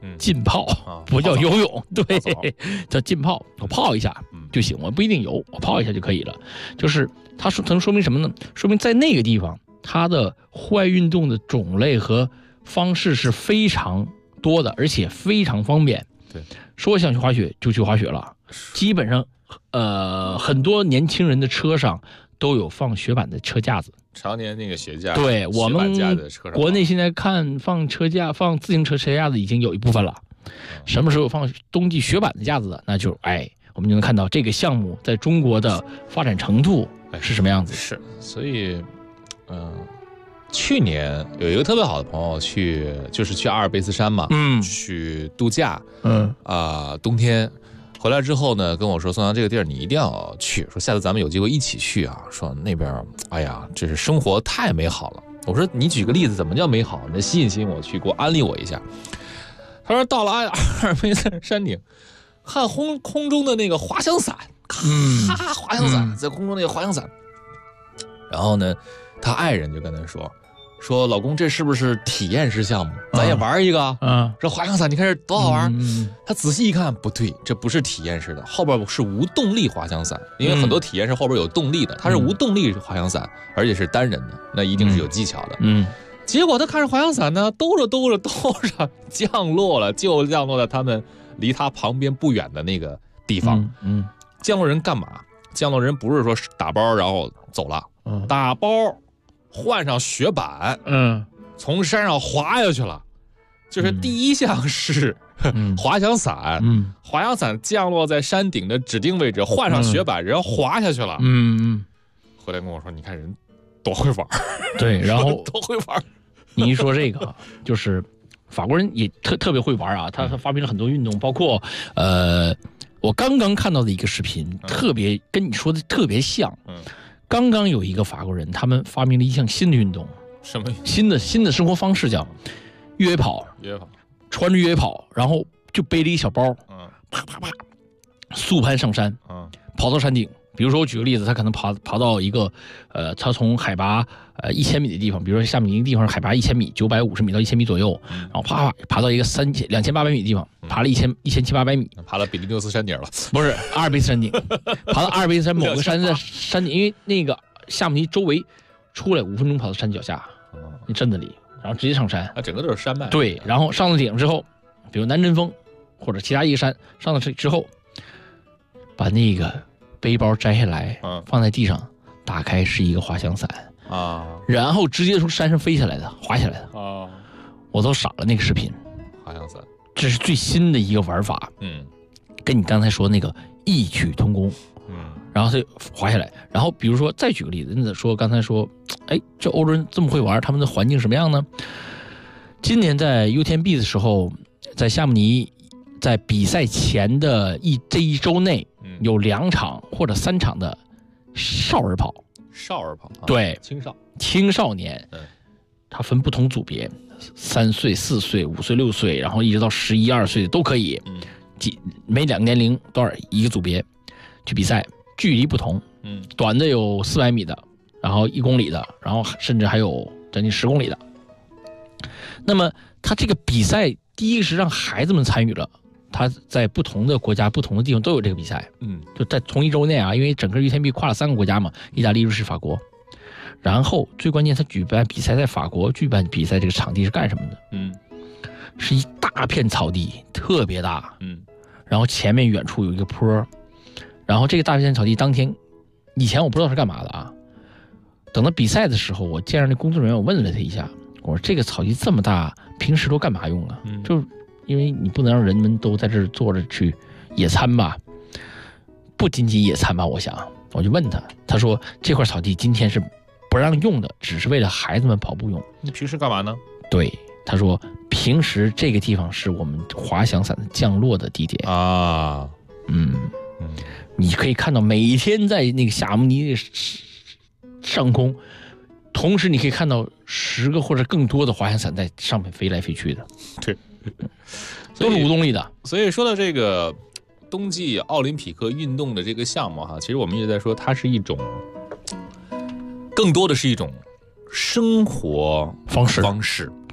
浸泡，不叫游泳，对，叫浸泡，我泡一下就行，我不一定游，我泡一下就可以了。就是它能说明什么呢？说明在那个地方，它的户外运动的种类和方式是非常多的，而且非常方便。 对， 说想去滑雪就去滑雪了，基本上，很多年轻人的车上都有放雪板的车架子。 常年那个雪架， 对我们国内现在看放车架、放自行车车架子已经有一部分了。什么时候放冬季雪板的架子的，那就我们就能看到这个项目在中国的发展程度是什么样子。 是，所以，去年有一个特别好的朋友就是去阿尔卑斯山嘛，去度假，冬天。回来之后呢，跟我说宋阳这个地儿你一定要去，说下次咱们有机会一起去啊。说那边，哎呀，这是生活太美好了。我说你举个例子，怎么叫美好？你吸引我去，给我安利我一下。他说到了阿尔卑斯山顶，看空中的那个滑翔伞，咔，滑翔伞在空中那个滑翔伞。然后呢，他爱人就跟他说老公，这是不是体验式项目？咱也玩一个。这滑翔伞你看这多好玩。他仔细一看，不对，这不是体验式的，后边是无动力滑翔伞。因为很多体验是后边有动力的，它是无动力滑翔伞，而且是单人的，那一定是有技巧的。结果他看着滑翔伞呢，兜着降落了，就降落在他们离他旁边不远的那个地方。降落人干嘛？降落人不是说打包然后走了，打包换上雪板，从山上滑下去了。就是第一项是滑翔伞，滑翔伞降落在山顶的指定位置，换上雪板，人滑下去了。回来跟我说，你看人多会玩。 对，然后多会玩。 你一说这个，就是法国人也特别会玩啊，他发明了很多运动，包括我刚刚看到的一个视频，特别跟你说的特别像。刚刚有一个法国人，他们发明了一项新的运动， 什么新的生活方式，叫越野跑。穿着越野跑，然后就背了一小包，啪速攀上山，跑到山顶。比如说我举个例子，他可能爬到一个他从海拔1000米的地方，比如说下面一个地方是海拔1000米，950米到1000米左右，然后爬到一个2800米的地方，爬了1700-800米， 爬到比利牛斯山顶了， 不是阿尔卑斯山顶，爬到阿尔卑斯山某个山的山顶，因为那个夏目尼周围出来5分钟跑到山脚下，那镇子里，然后直接上山， 整个都是山脉。 对，然后上了顶之后，比如南针峰或者其他一个山，上了之后，把那个背包摘下来，放在地上，打开是一个滑翔伞然后直接从山上飞下来的，滑下来的我都傻了。那个视频， 滑翔伞， 这是最新的一个玩法，跟你刚才说那个异曲同工，然后他滑下来，然后比如说再举个例子，你说刚才说，这欧洲人这么会玩，他们的环境什么样呢？今年在 UTMB 的时候，在夏目尼，在比赛前的这一周内。有2场或者3场的少儿跑，对，青少年，它分不同组别，3岁、4岁、5岁、6岁，然后一直到11、12岁的都可以，每2个年龄多少一个组别去比赛，距离不同，短的有400米的，然后1公里的，然后甚至还有将近10公里的。那么它这个比赛，第一个是让孩子们参与了。他在不同的国家、不同的地方都有这个比赛，就在同一周内啊，因为整个UTMB跨了3个国家嘛，意大利、瑞士、法国。然后最关键，他举办比赛在法国举办比赛，这个场地是干什么的？是一大片草地，特别大，然后前面远处有一个坡，然后这个大片草地当天，以前我不知道是干嘛的啊。等到比赛的时候，我见着那工作人员，我问了他一下，我说这个草地这么大，平时都干嘛用啊？就因为你不能让人们都在这儿坐着去野餐吧，不仅仅野餐吧，我想，我就问他，他说这块草地今天是不让用的，只是为了孩子们跑步用。 你平时干嘛呢？ 对，他说平时这个地方是我们滑翔伞的降落的地点啊。 你可以看到每天在那个夏目尼的上空，同时你可以看到10个或者更多的滑翔伞在上面飞来飞去的。 对。 都是无动力的。 所以说到这个冬季奥林匹克运动的这个项目哈，其实我们一直在说它是一种，更多的是一种生活方式。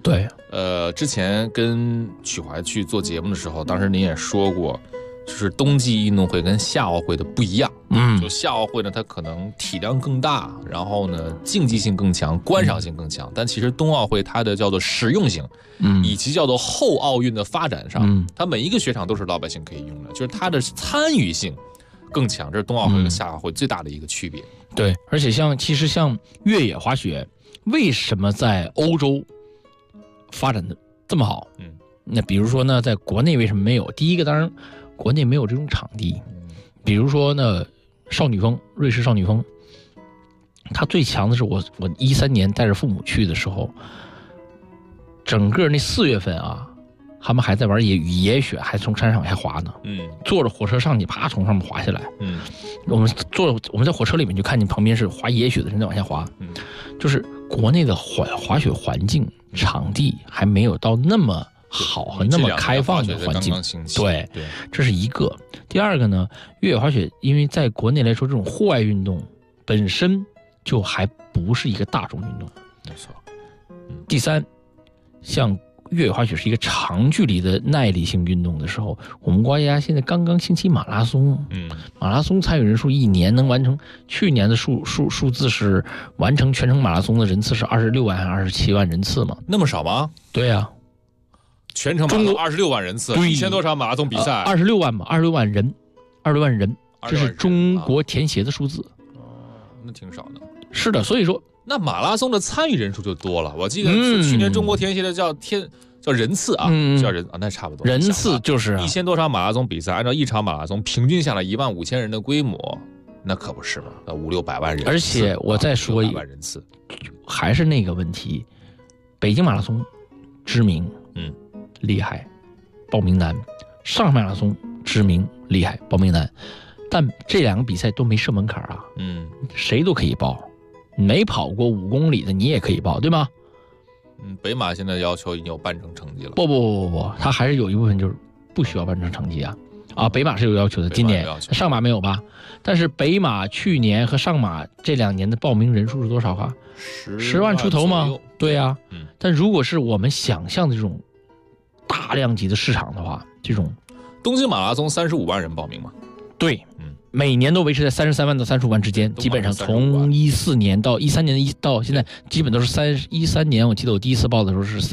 对， 之前跟曲怀去做节目的时候，当时您也说过，就是冬季运动会跟夏奥会的不一样。就夏奥会呢，它可能体量更大，然后呢竞技性更强，观赏性更强。但其实冬奥会它的叫做实用性，以及叫做后奥运的发展上，它每一个雪场都是老百姓可以用的，就是它的参与性更强。这是冬奥会和夏奥会最大的一个区别。 对，而且其实像越野滑雪，为什么在欧洲发展的这么好？那比如说呢，在国内为什么没有？第一个，当然国内没有这种场地。比如说呢，少女峰，瑞士少女峰，它最强的是我13年带着父母去的时候，整个那4月份啊，他们还在玩野雪，还从山上往下滑呢。坐着火车上去，啪从上面滑下来。我们在火车里面就看见旁边是滑野雪的人在往下滑。就是国内的滑雪环境场地还没有到那么好和那么开放的环境。对，这是一个。第二个呢，越野滑雪因为在国内来说，这种户外运动本身就还不是一个大众运动。 没错。 第三，像越野滑雪是一个长距离的耐力性运动的时候，我们国家现在刚刚兴起马拉松。马拉松参与人数一年能完成，去年的数字是完成全程马拉松的人次是26万还是27万人次嘛？ 那么少吗？ 对呀。 全程马拉松26万人次，1000多场马拉松比赛 ，26万嘛，26万人，这是中国田协的数字。 那挺少的。 是的，所以说那马拉松的参与人数就多了。我记得去年中国田协的叫人次啊，叫人啊，那差不多。 人次就是 1000多场马拉松比赛，按照一场马拉松平均下来15000人的规模，那可不是嘛，500-600万人。 而且我再说 100万人次， 还是那个问题，北京马拉松知名，厉害，报名难；上海马拉松知名厉害，报名难。但这2个比赛都没设门槛啊，谁都可以报，没跑过5公里的你也可以报，对吗？ 北马现在要求已经有半程成绩了。 不，它还是有一部分就是不需要半程成绩啊，北马是有要求的，今年上马没有吧？但是北马去年和上马这2年的报名人数是多少啊？10万出头吗？对啊，但如果是我们想象的这种大量级的市场的话，这种东京马拉松35万人报名嘛？ 对，每年都维持在33万到35万之间，基本上从14年到13年到现在，基本都是13年。我记得我第一次报的时候是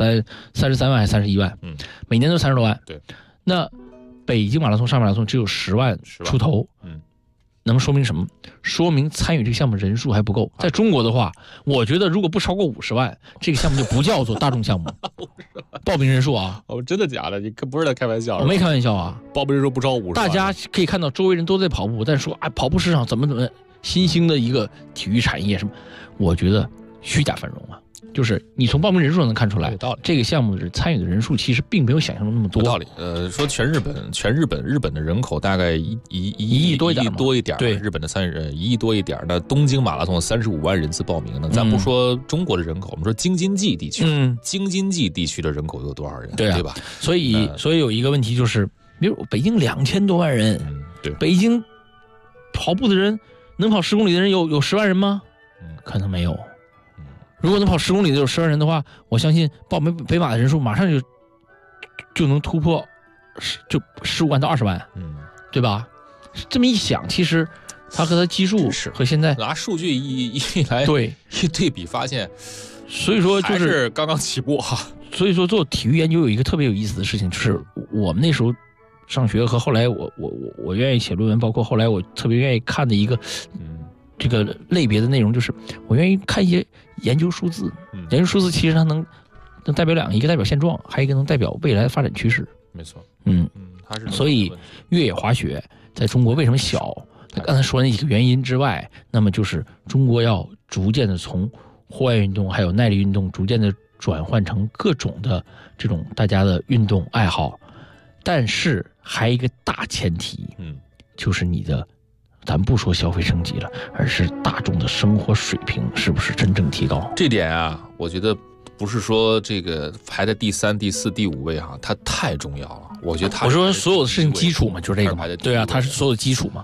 33万还是31万，每年都30多万。 对， 那北京马拉松、上海马拉松只有10万出头，能说明什么？说明参与这个项目人数还不够。在中国的话，我觉得如果不超过50万，这个项目就不叫做大众项目。报名人数啊， 真的假的？你可不是在开玩笑？ 我没开玩笑啊。 报名人数不超过50万， 大家可以看到周围人都在跑步，但是说跑步市场怎么新兴的一个体育产业什么？我觉得虚假繁荣啊。就是你从报名人数能看出来，这个项目的参与的人数其实并没有想象中那么多。 有道理。说全日本的人口大概1亿多一点， 对， 日本的参与人1亿多一点。那东京马拉松35万人次报名呢，咱不说中国的人口，我们说京津冀地区，京津冀地区的人口有多少人？对吧？ 所以有一个问题就是，比如北京2000多万人， 对， 北京跑步的人能跑10公里的人有10万人吗？可能没有。如果能跑10公里的有10万人的话，我相信报名北马的人数马上就能突破就15万到20万，对吧？这么一想，其实它和它基数和现在拿数据一来一对比，发现， 所以说就是刚刚起步哈。 所以说做体育研究有一个特别有意思的事情，就是我们那时候上学和后来我愿意写论文，包括后来我特别愿意看的一个这个类别的内容，就是我愿意看一些研究数字。研究数字其实它能代表2个，一个代表现状，还有一个能代表未来的发展趋势。 没错， 它是。所以越野滑雪在中国为什么小？他刚才说那几个原因之外，那么就是中国要逐渐的从户外运动还有耐力运动逐渐的转换成各种的这种大家的运动爱好，但是还有一个大前提，就是你的。咱不说消费升级了，而是大众的生活水平是不是真正提高？ 这点啊，我觉得不是说这个排在第3、第4、第5位哈，它太重要了。我觉得我说所有的事情基础嘛，就是这个嘛。对啊，它是所有的基础嘛。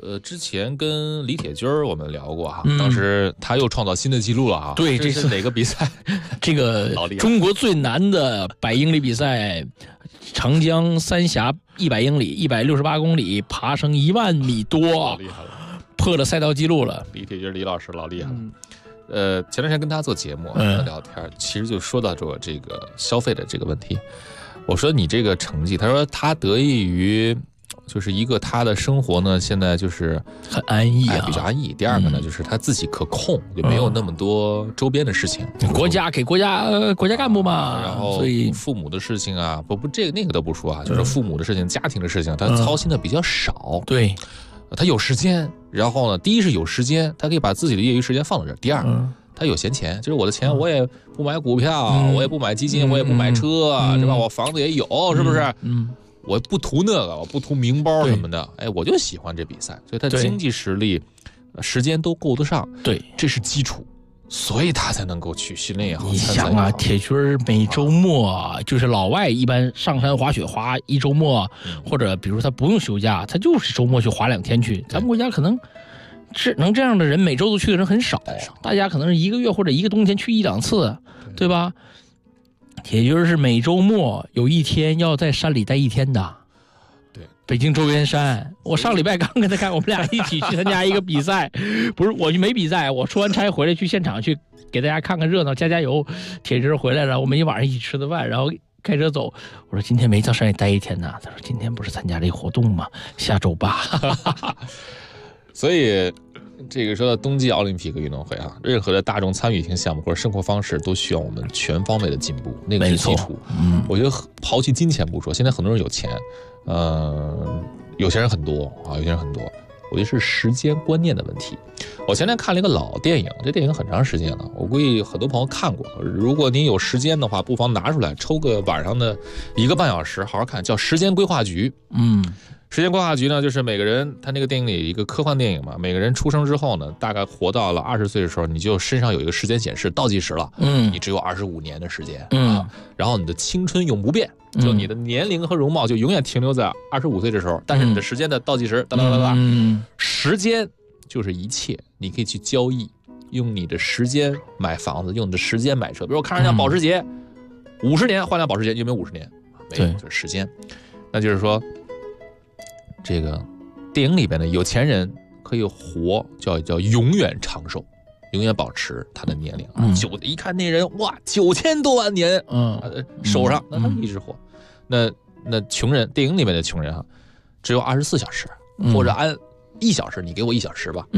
之前跟李铁军我们聊过哈，当时他又创造新的记录了啊。 对， 这是哪个比赛？ 这个中国最难的100英里比赛，长江三峡100英里，168公里，爬升1万米多， 厉害了， 破了赛道记录了。 李铁军李老师老厉害了。前段时间跟他做节目聊天，其实就说到这个消费的这个问题。我说你这个成绩，他说他得益于。就是一个他的生活呢，现在就是很安逸啊， 比较安逸。第二个呢，就是他自己可控，就没有那么多周边的事情。 国家干部嘛， 然后所以父母的事情啊，不这个那个都不说啊，就是父母的事情、家庭的事情，他操心的比较少。 对， 他有时间，然后呢，第一是有时间，他可以把自己的业余时间放在这儿。第二，他有闲钱，就是我的钱我也不买股票，我也不买基金，我也不买车，是吧？我房子也有，是不是？我不图那个，我不图名包什么的，哎，我就喜欢这比赛，所以他经济实力、时间都够得上， 对， 这是基础，所以他才能够去训练也好。 你想啊，铁军每周末就是老外一般上山滑雪滑一周末，或者比如他不用休假，他就是周末去滑2天去。咱们国家可能是能这样的人，每周都去的人很少，大家可能是1个月或者1个冬天去1-2次，对吧？铁军是每周末有1天要在山里待1天的， 对， 北京周边山。我上礼拜刚跟他看，我们俩一起去参加一个比赛，不是我就没比赛，我出完差回来去现场去给大家看看热闹，加油。铁军回来了，我们一晚上一起吃的饭，然后开车走。我说今天没到山里待1天呢，他说今天不是参加这个活动吗？下周8。 所以。这个说到冬季奥林匹克运动会啊，任何的大众参与型项目或者生活方式都需要我们全方位的进步，那个是基础。我觉得抛弃金钱不说，现在很多人有钱，有钱人很多啊，有钱人很多。我觉得是时间观念的问题。我前天看了一个老电影，这电影很长时间了，我估计很多朋友看过。如果你有时间的话，不妨拿出来抽个晚上的1个半小时好好看，叫《时间规划局》。时间规划局呢，就是每个人，他那个电影里一个科幻电影嘛，每个人出生之后呢，大概活到了20岁的时候，你就身上有一个时间显示倒计时了，你只有25年的时间，然后你的青春永不变，就你的年龄和容貌就永远停留在25岁的时候，但是你的时间的倒计时，时间就是一切，你可以去交易，用你的时间买房子，用你的时间买车，比如我看上辆保时捷，50年换辆保时捷，有没有50年？没有，就是时间。那就是说。这个电影里边的有钱人可以活叫永远长寿，永远保持他的年龄。一看那人哇，9000多万年，手上那他一直活。那穷人，电影里面的穷人哈，只有24小时，或者按1小时，你给我1小时吧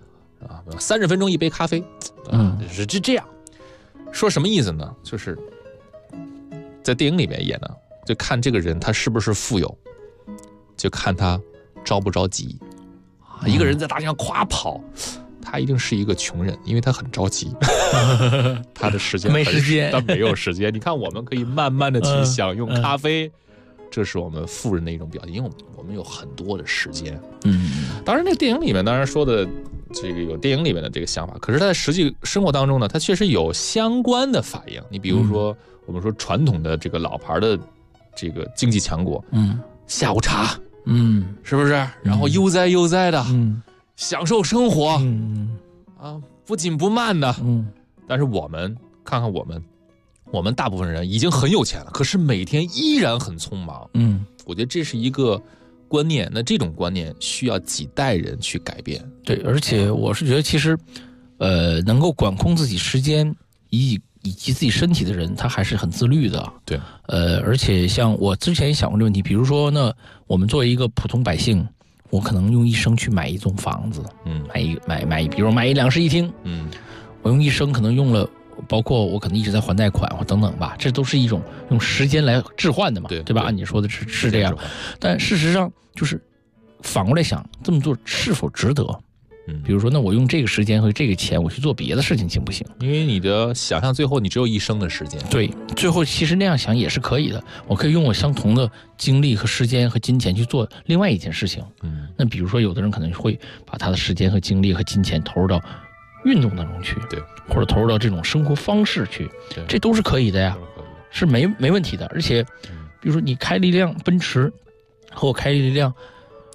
，30分钟一杯咖啡，是这样。说什么意思呢？就是在电影里面演的，就看这个人他是不是富有。就看他着不着急，一个人在大街上夸跑，他一定是一个穷人，因为他很着急，他的时间没时间， 他没有时间。你看，我们可以慢慢的去享用咖啡，这是我们富人的一种表现，因为我们有很多的时间。当然，那个电影里面当然说的这个有电影里面的这个想法，可是他在实际生活当中呢，他确实有相关的反应。你比如说，我们说传统的这个老牌的这个经济强国，下午茶。是不是？然后悠哉的，享受生活，不紧不慢的，但是我们看看我们大部分人已经很有钱了，可是每天依然很匆忙。我觉得这是一个观念，那这种观念需要几代人去改变。 对，而且我是觉得其实，能够管控自己时间以及自己身体的人，他还是很自律的。 对， 而且像我之前也想过这个问题，比如说呢，我们作为一个普通百姓，我可能用一生去买一栋房子，比如买一2室1厅，我用一生可能用了，包括我可能一直在还贷款或等等吧，这都是一种用时间来置换的嘛，对吧？按你说的是这样，但事实上就是反过来想，这么做是否值得？比如说，那我用这个时间和这个钱，我去做别的事情行不行？ 因为你的想象最后你只有一生的时间。 对，最后其实那样想也是可以的。我可以用我相同的精力和时间和金钱去做另外一件事情。那比如说，有的人可能会把他的时间和精力和金钱投入到运动当中去， 对， 或者投入到这种生活方式去，这都是可以的呀，是没问题的。而且，比如说你开了一辆奔驰，和我开了一辆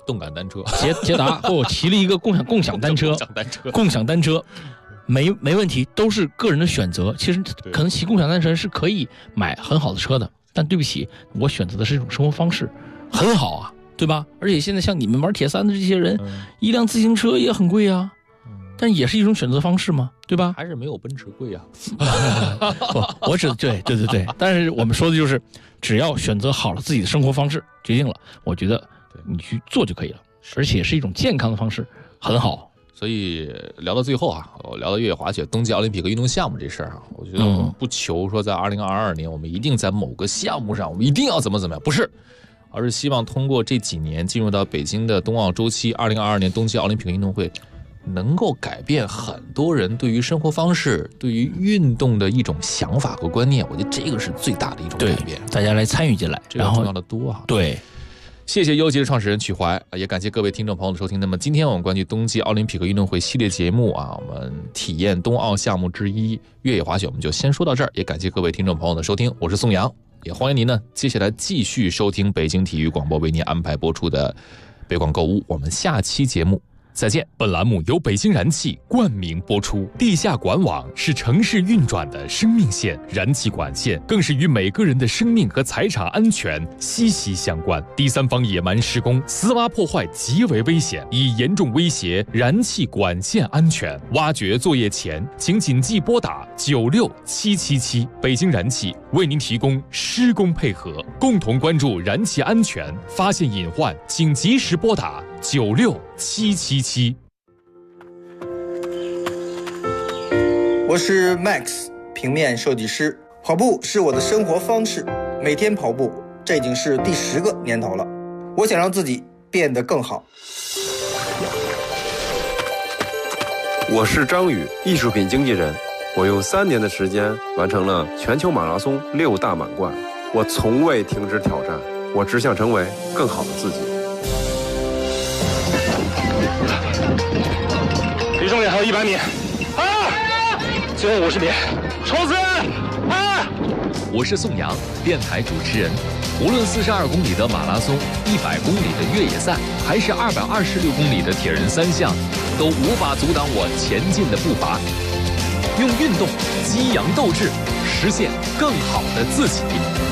动感单车， 捷达或骑了一个共享单车，共享单车。没问题，都是个人的选择。其实可能骑共享单车是可以买很好的车的，但对不起，我选择的是一种生活方式，很好啊，对吧？而且现在像你们玩铁三的这些人，一辆自行车也很贵啊，但也是一种选择方式嘛，对吧？ 还是没有奔驰贵啊。 我指对，但是我们说的就是，只要选择好了自己的生活方式，决定了，我觉得你去做就可以了，而且是一种健康的方式，很好。 所以聊到最后啊，我聊到越野滑雪冬季奥林匹克运动项目这事儿啊，我觉得我们不求说在2022年我们一定在某个项目上我们一定要怎么样，不是，而是希望通过这几年进入到北京的冬奥周期，2022年冬季奥林匹克运动会能够改变很多人对于生活方式、对于运动的一种想法和观念。我觉得这个是最大的一种改变， 大家来参与进来， 这个重要的多啊。 对。 谢谢优吉的创始人曲怀，也感谢各位听众朋友的收听。那么今天我们关于冬季奥林匹克运动会系列节目啊，我们体验冬奥项目之一越野滑雪，我们就先说到这儿。也感谢各位听众朋友的收听，我是宋阳，也欢迎您呢接下来继续收听北京体育广播为您安排播出的北广购物。我们下期节目再见。 本栏目由北京燃气冠名播出。地下管网是城市运转的生命线，燃气管线更是与每个人的生命和财产安全息息相关。第三方野蛮施工、私挖破坏极为危险，已严重威胁燃气管线安全。挖掘作业前，请谨记拨打96777。北京燃气为您提供施工配合，共同关注燃气安全，发现隐患，请及时拨打96777。 我是 Max， 平面设计师。跑步是我的生活方式，每天跑步，这已经是第10个年头了。我想让自己变得更好。 我是张宇，艺术品经纪人。我用3年的时间完成了全球马拉松6大满贯。我从未停止挑战，我只想成为更好的自己。 离终点还有100米，最后50米，冲刺！ 我是宋阳，电台主持人。无论42公里的马拉松、100公里的越野赛，还是226公里的铁人3项，都无法阻挡我前进的步伐。用运动激扬斗志，实现更好的自己。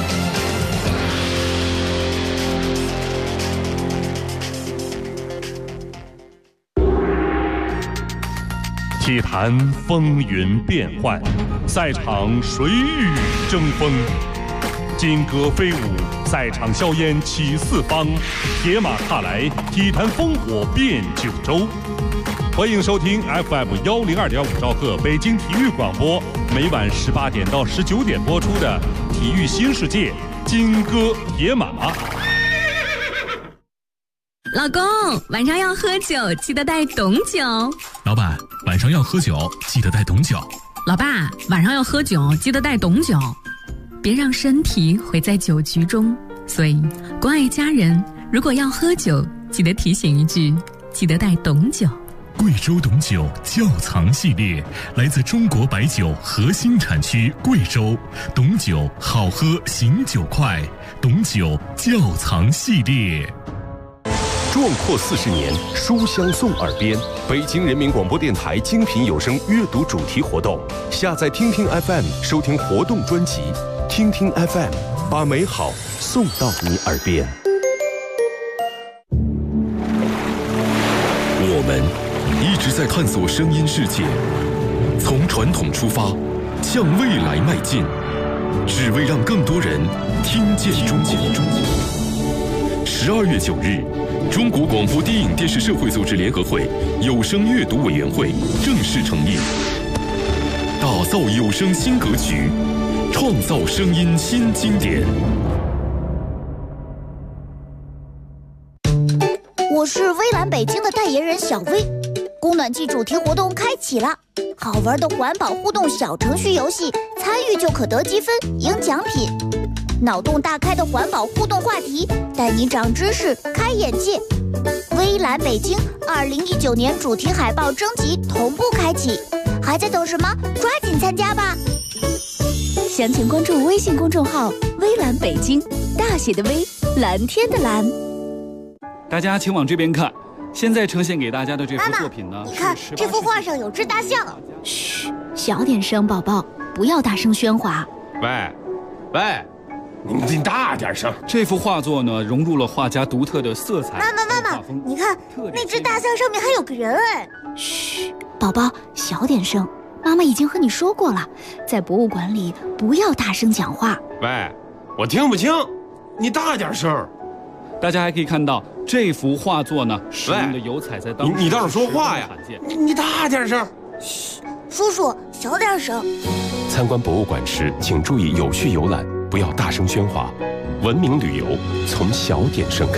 体坛风云变幻，赛场水雨争锋，金戈飞舞，赛场硝烟起四方，铁马踏来，体坛烽火遍九州。欢迎收听 FM102.5兆赫北京体育广播，每晚18点到19点播出的《体育新世界》金戈铁马。 老公，晚上要喝酒，记得带懂酒。 老板，晚上要喝酒，记得带懂酒。 老爸，晚上要喝酒，记得带懂酒。别让身体毁在酒局中。所以，关爱家人，如果要喝酒，记得提醒一句，记得带懂酒。 贵州董酒窖藏系列，来自中国白酒核心产区贵州，董酒好喝醒酒快，董酒窖藏系列。 壮阔40年，书香送耳边。北京人民广播电台精品有声阅读主题活动，下载听听 FM 收听活动专辑，听听 FM， 把美好送到你耳边。 我们一直在探索声音世界，从传统出发，向未来迈进，只为让更多人听见中国。12月9日。中国广播电影电视社会组织联合会有声阅读委员会正式成立，打造有声新格局，创造声音新经典。 我是微蓝北京的代言人小薇，供暖季主题活动开启了，好玩的环保互动小程序游戏，参与就可得积分赢奖品。脑洞大开的环保互动话题，带你长知识、开眼界。微蓝北京2019年主题海报征集同步开启，还在等什么？抓紧参加吧！ 详情关注微信公众号“微蓝北京”，大写的微，蓝天的蓝。 大家请往这边看。现在呈现给大家的这幅作品呢， 你看这幅画上有只大象。 嘘，小点声，宝宝，不要大声喧哗。 喂，你大点声。 这幅画作呢，融入了画家独特的色彩。 妈妈，你看那只大象上面还有个人哎。嘘，宝宝，小点声。妈妈已经和你说过了，在博物馆里不要大声讲话。 喂，我听不清，你大点声。 大家还可以看到这幅画作呢，使用的油彩在当时你倒是说话呀！你大点声。 嘘，叔叔，小点声。 参观博物馆时，请注意有序游览，不要大声喧哗。文明旅游从小点声开始。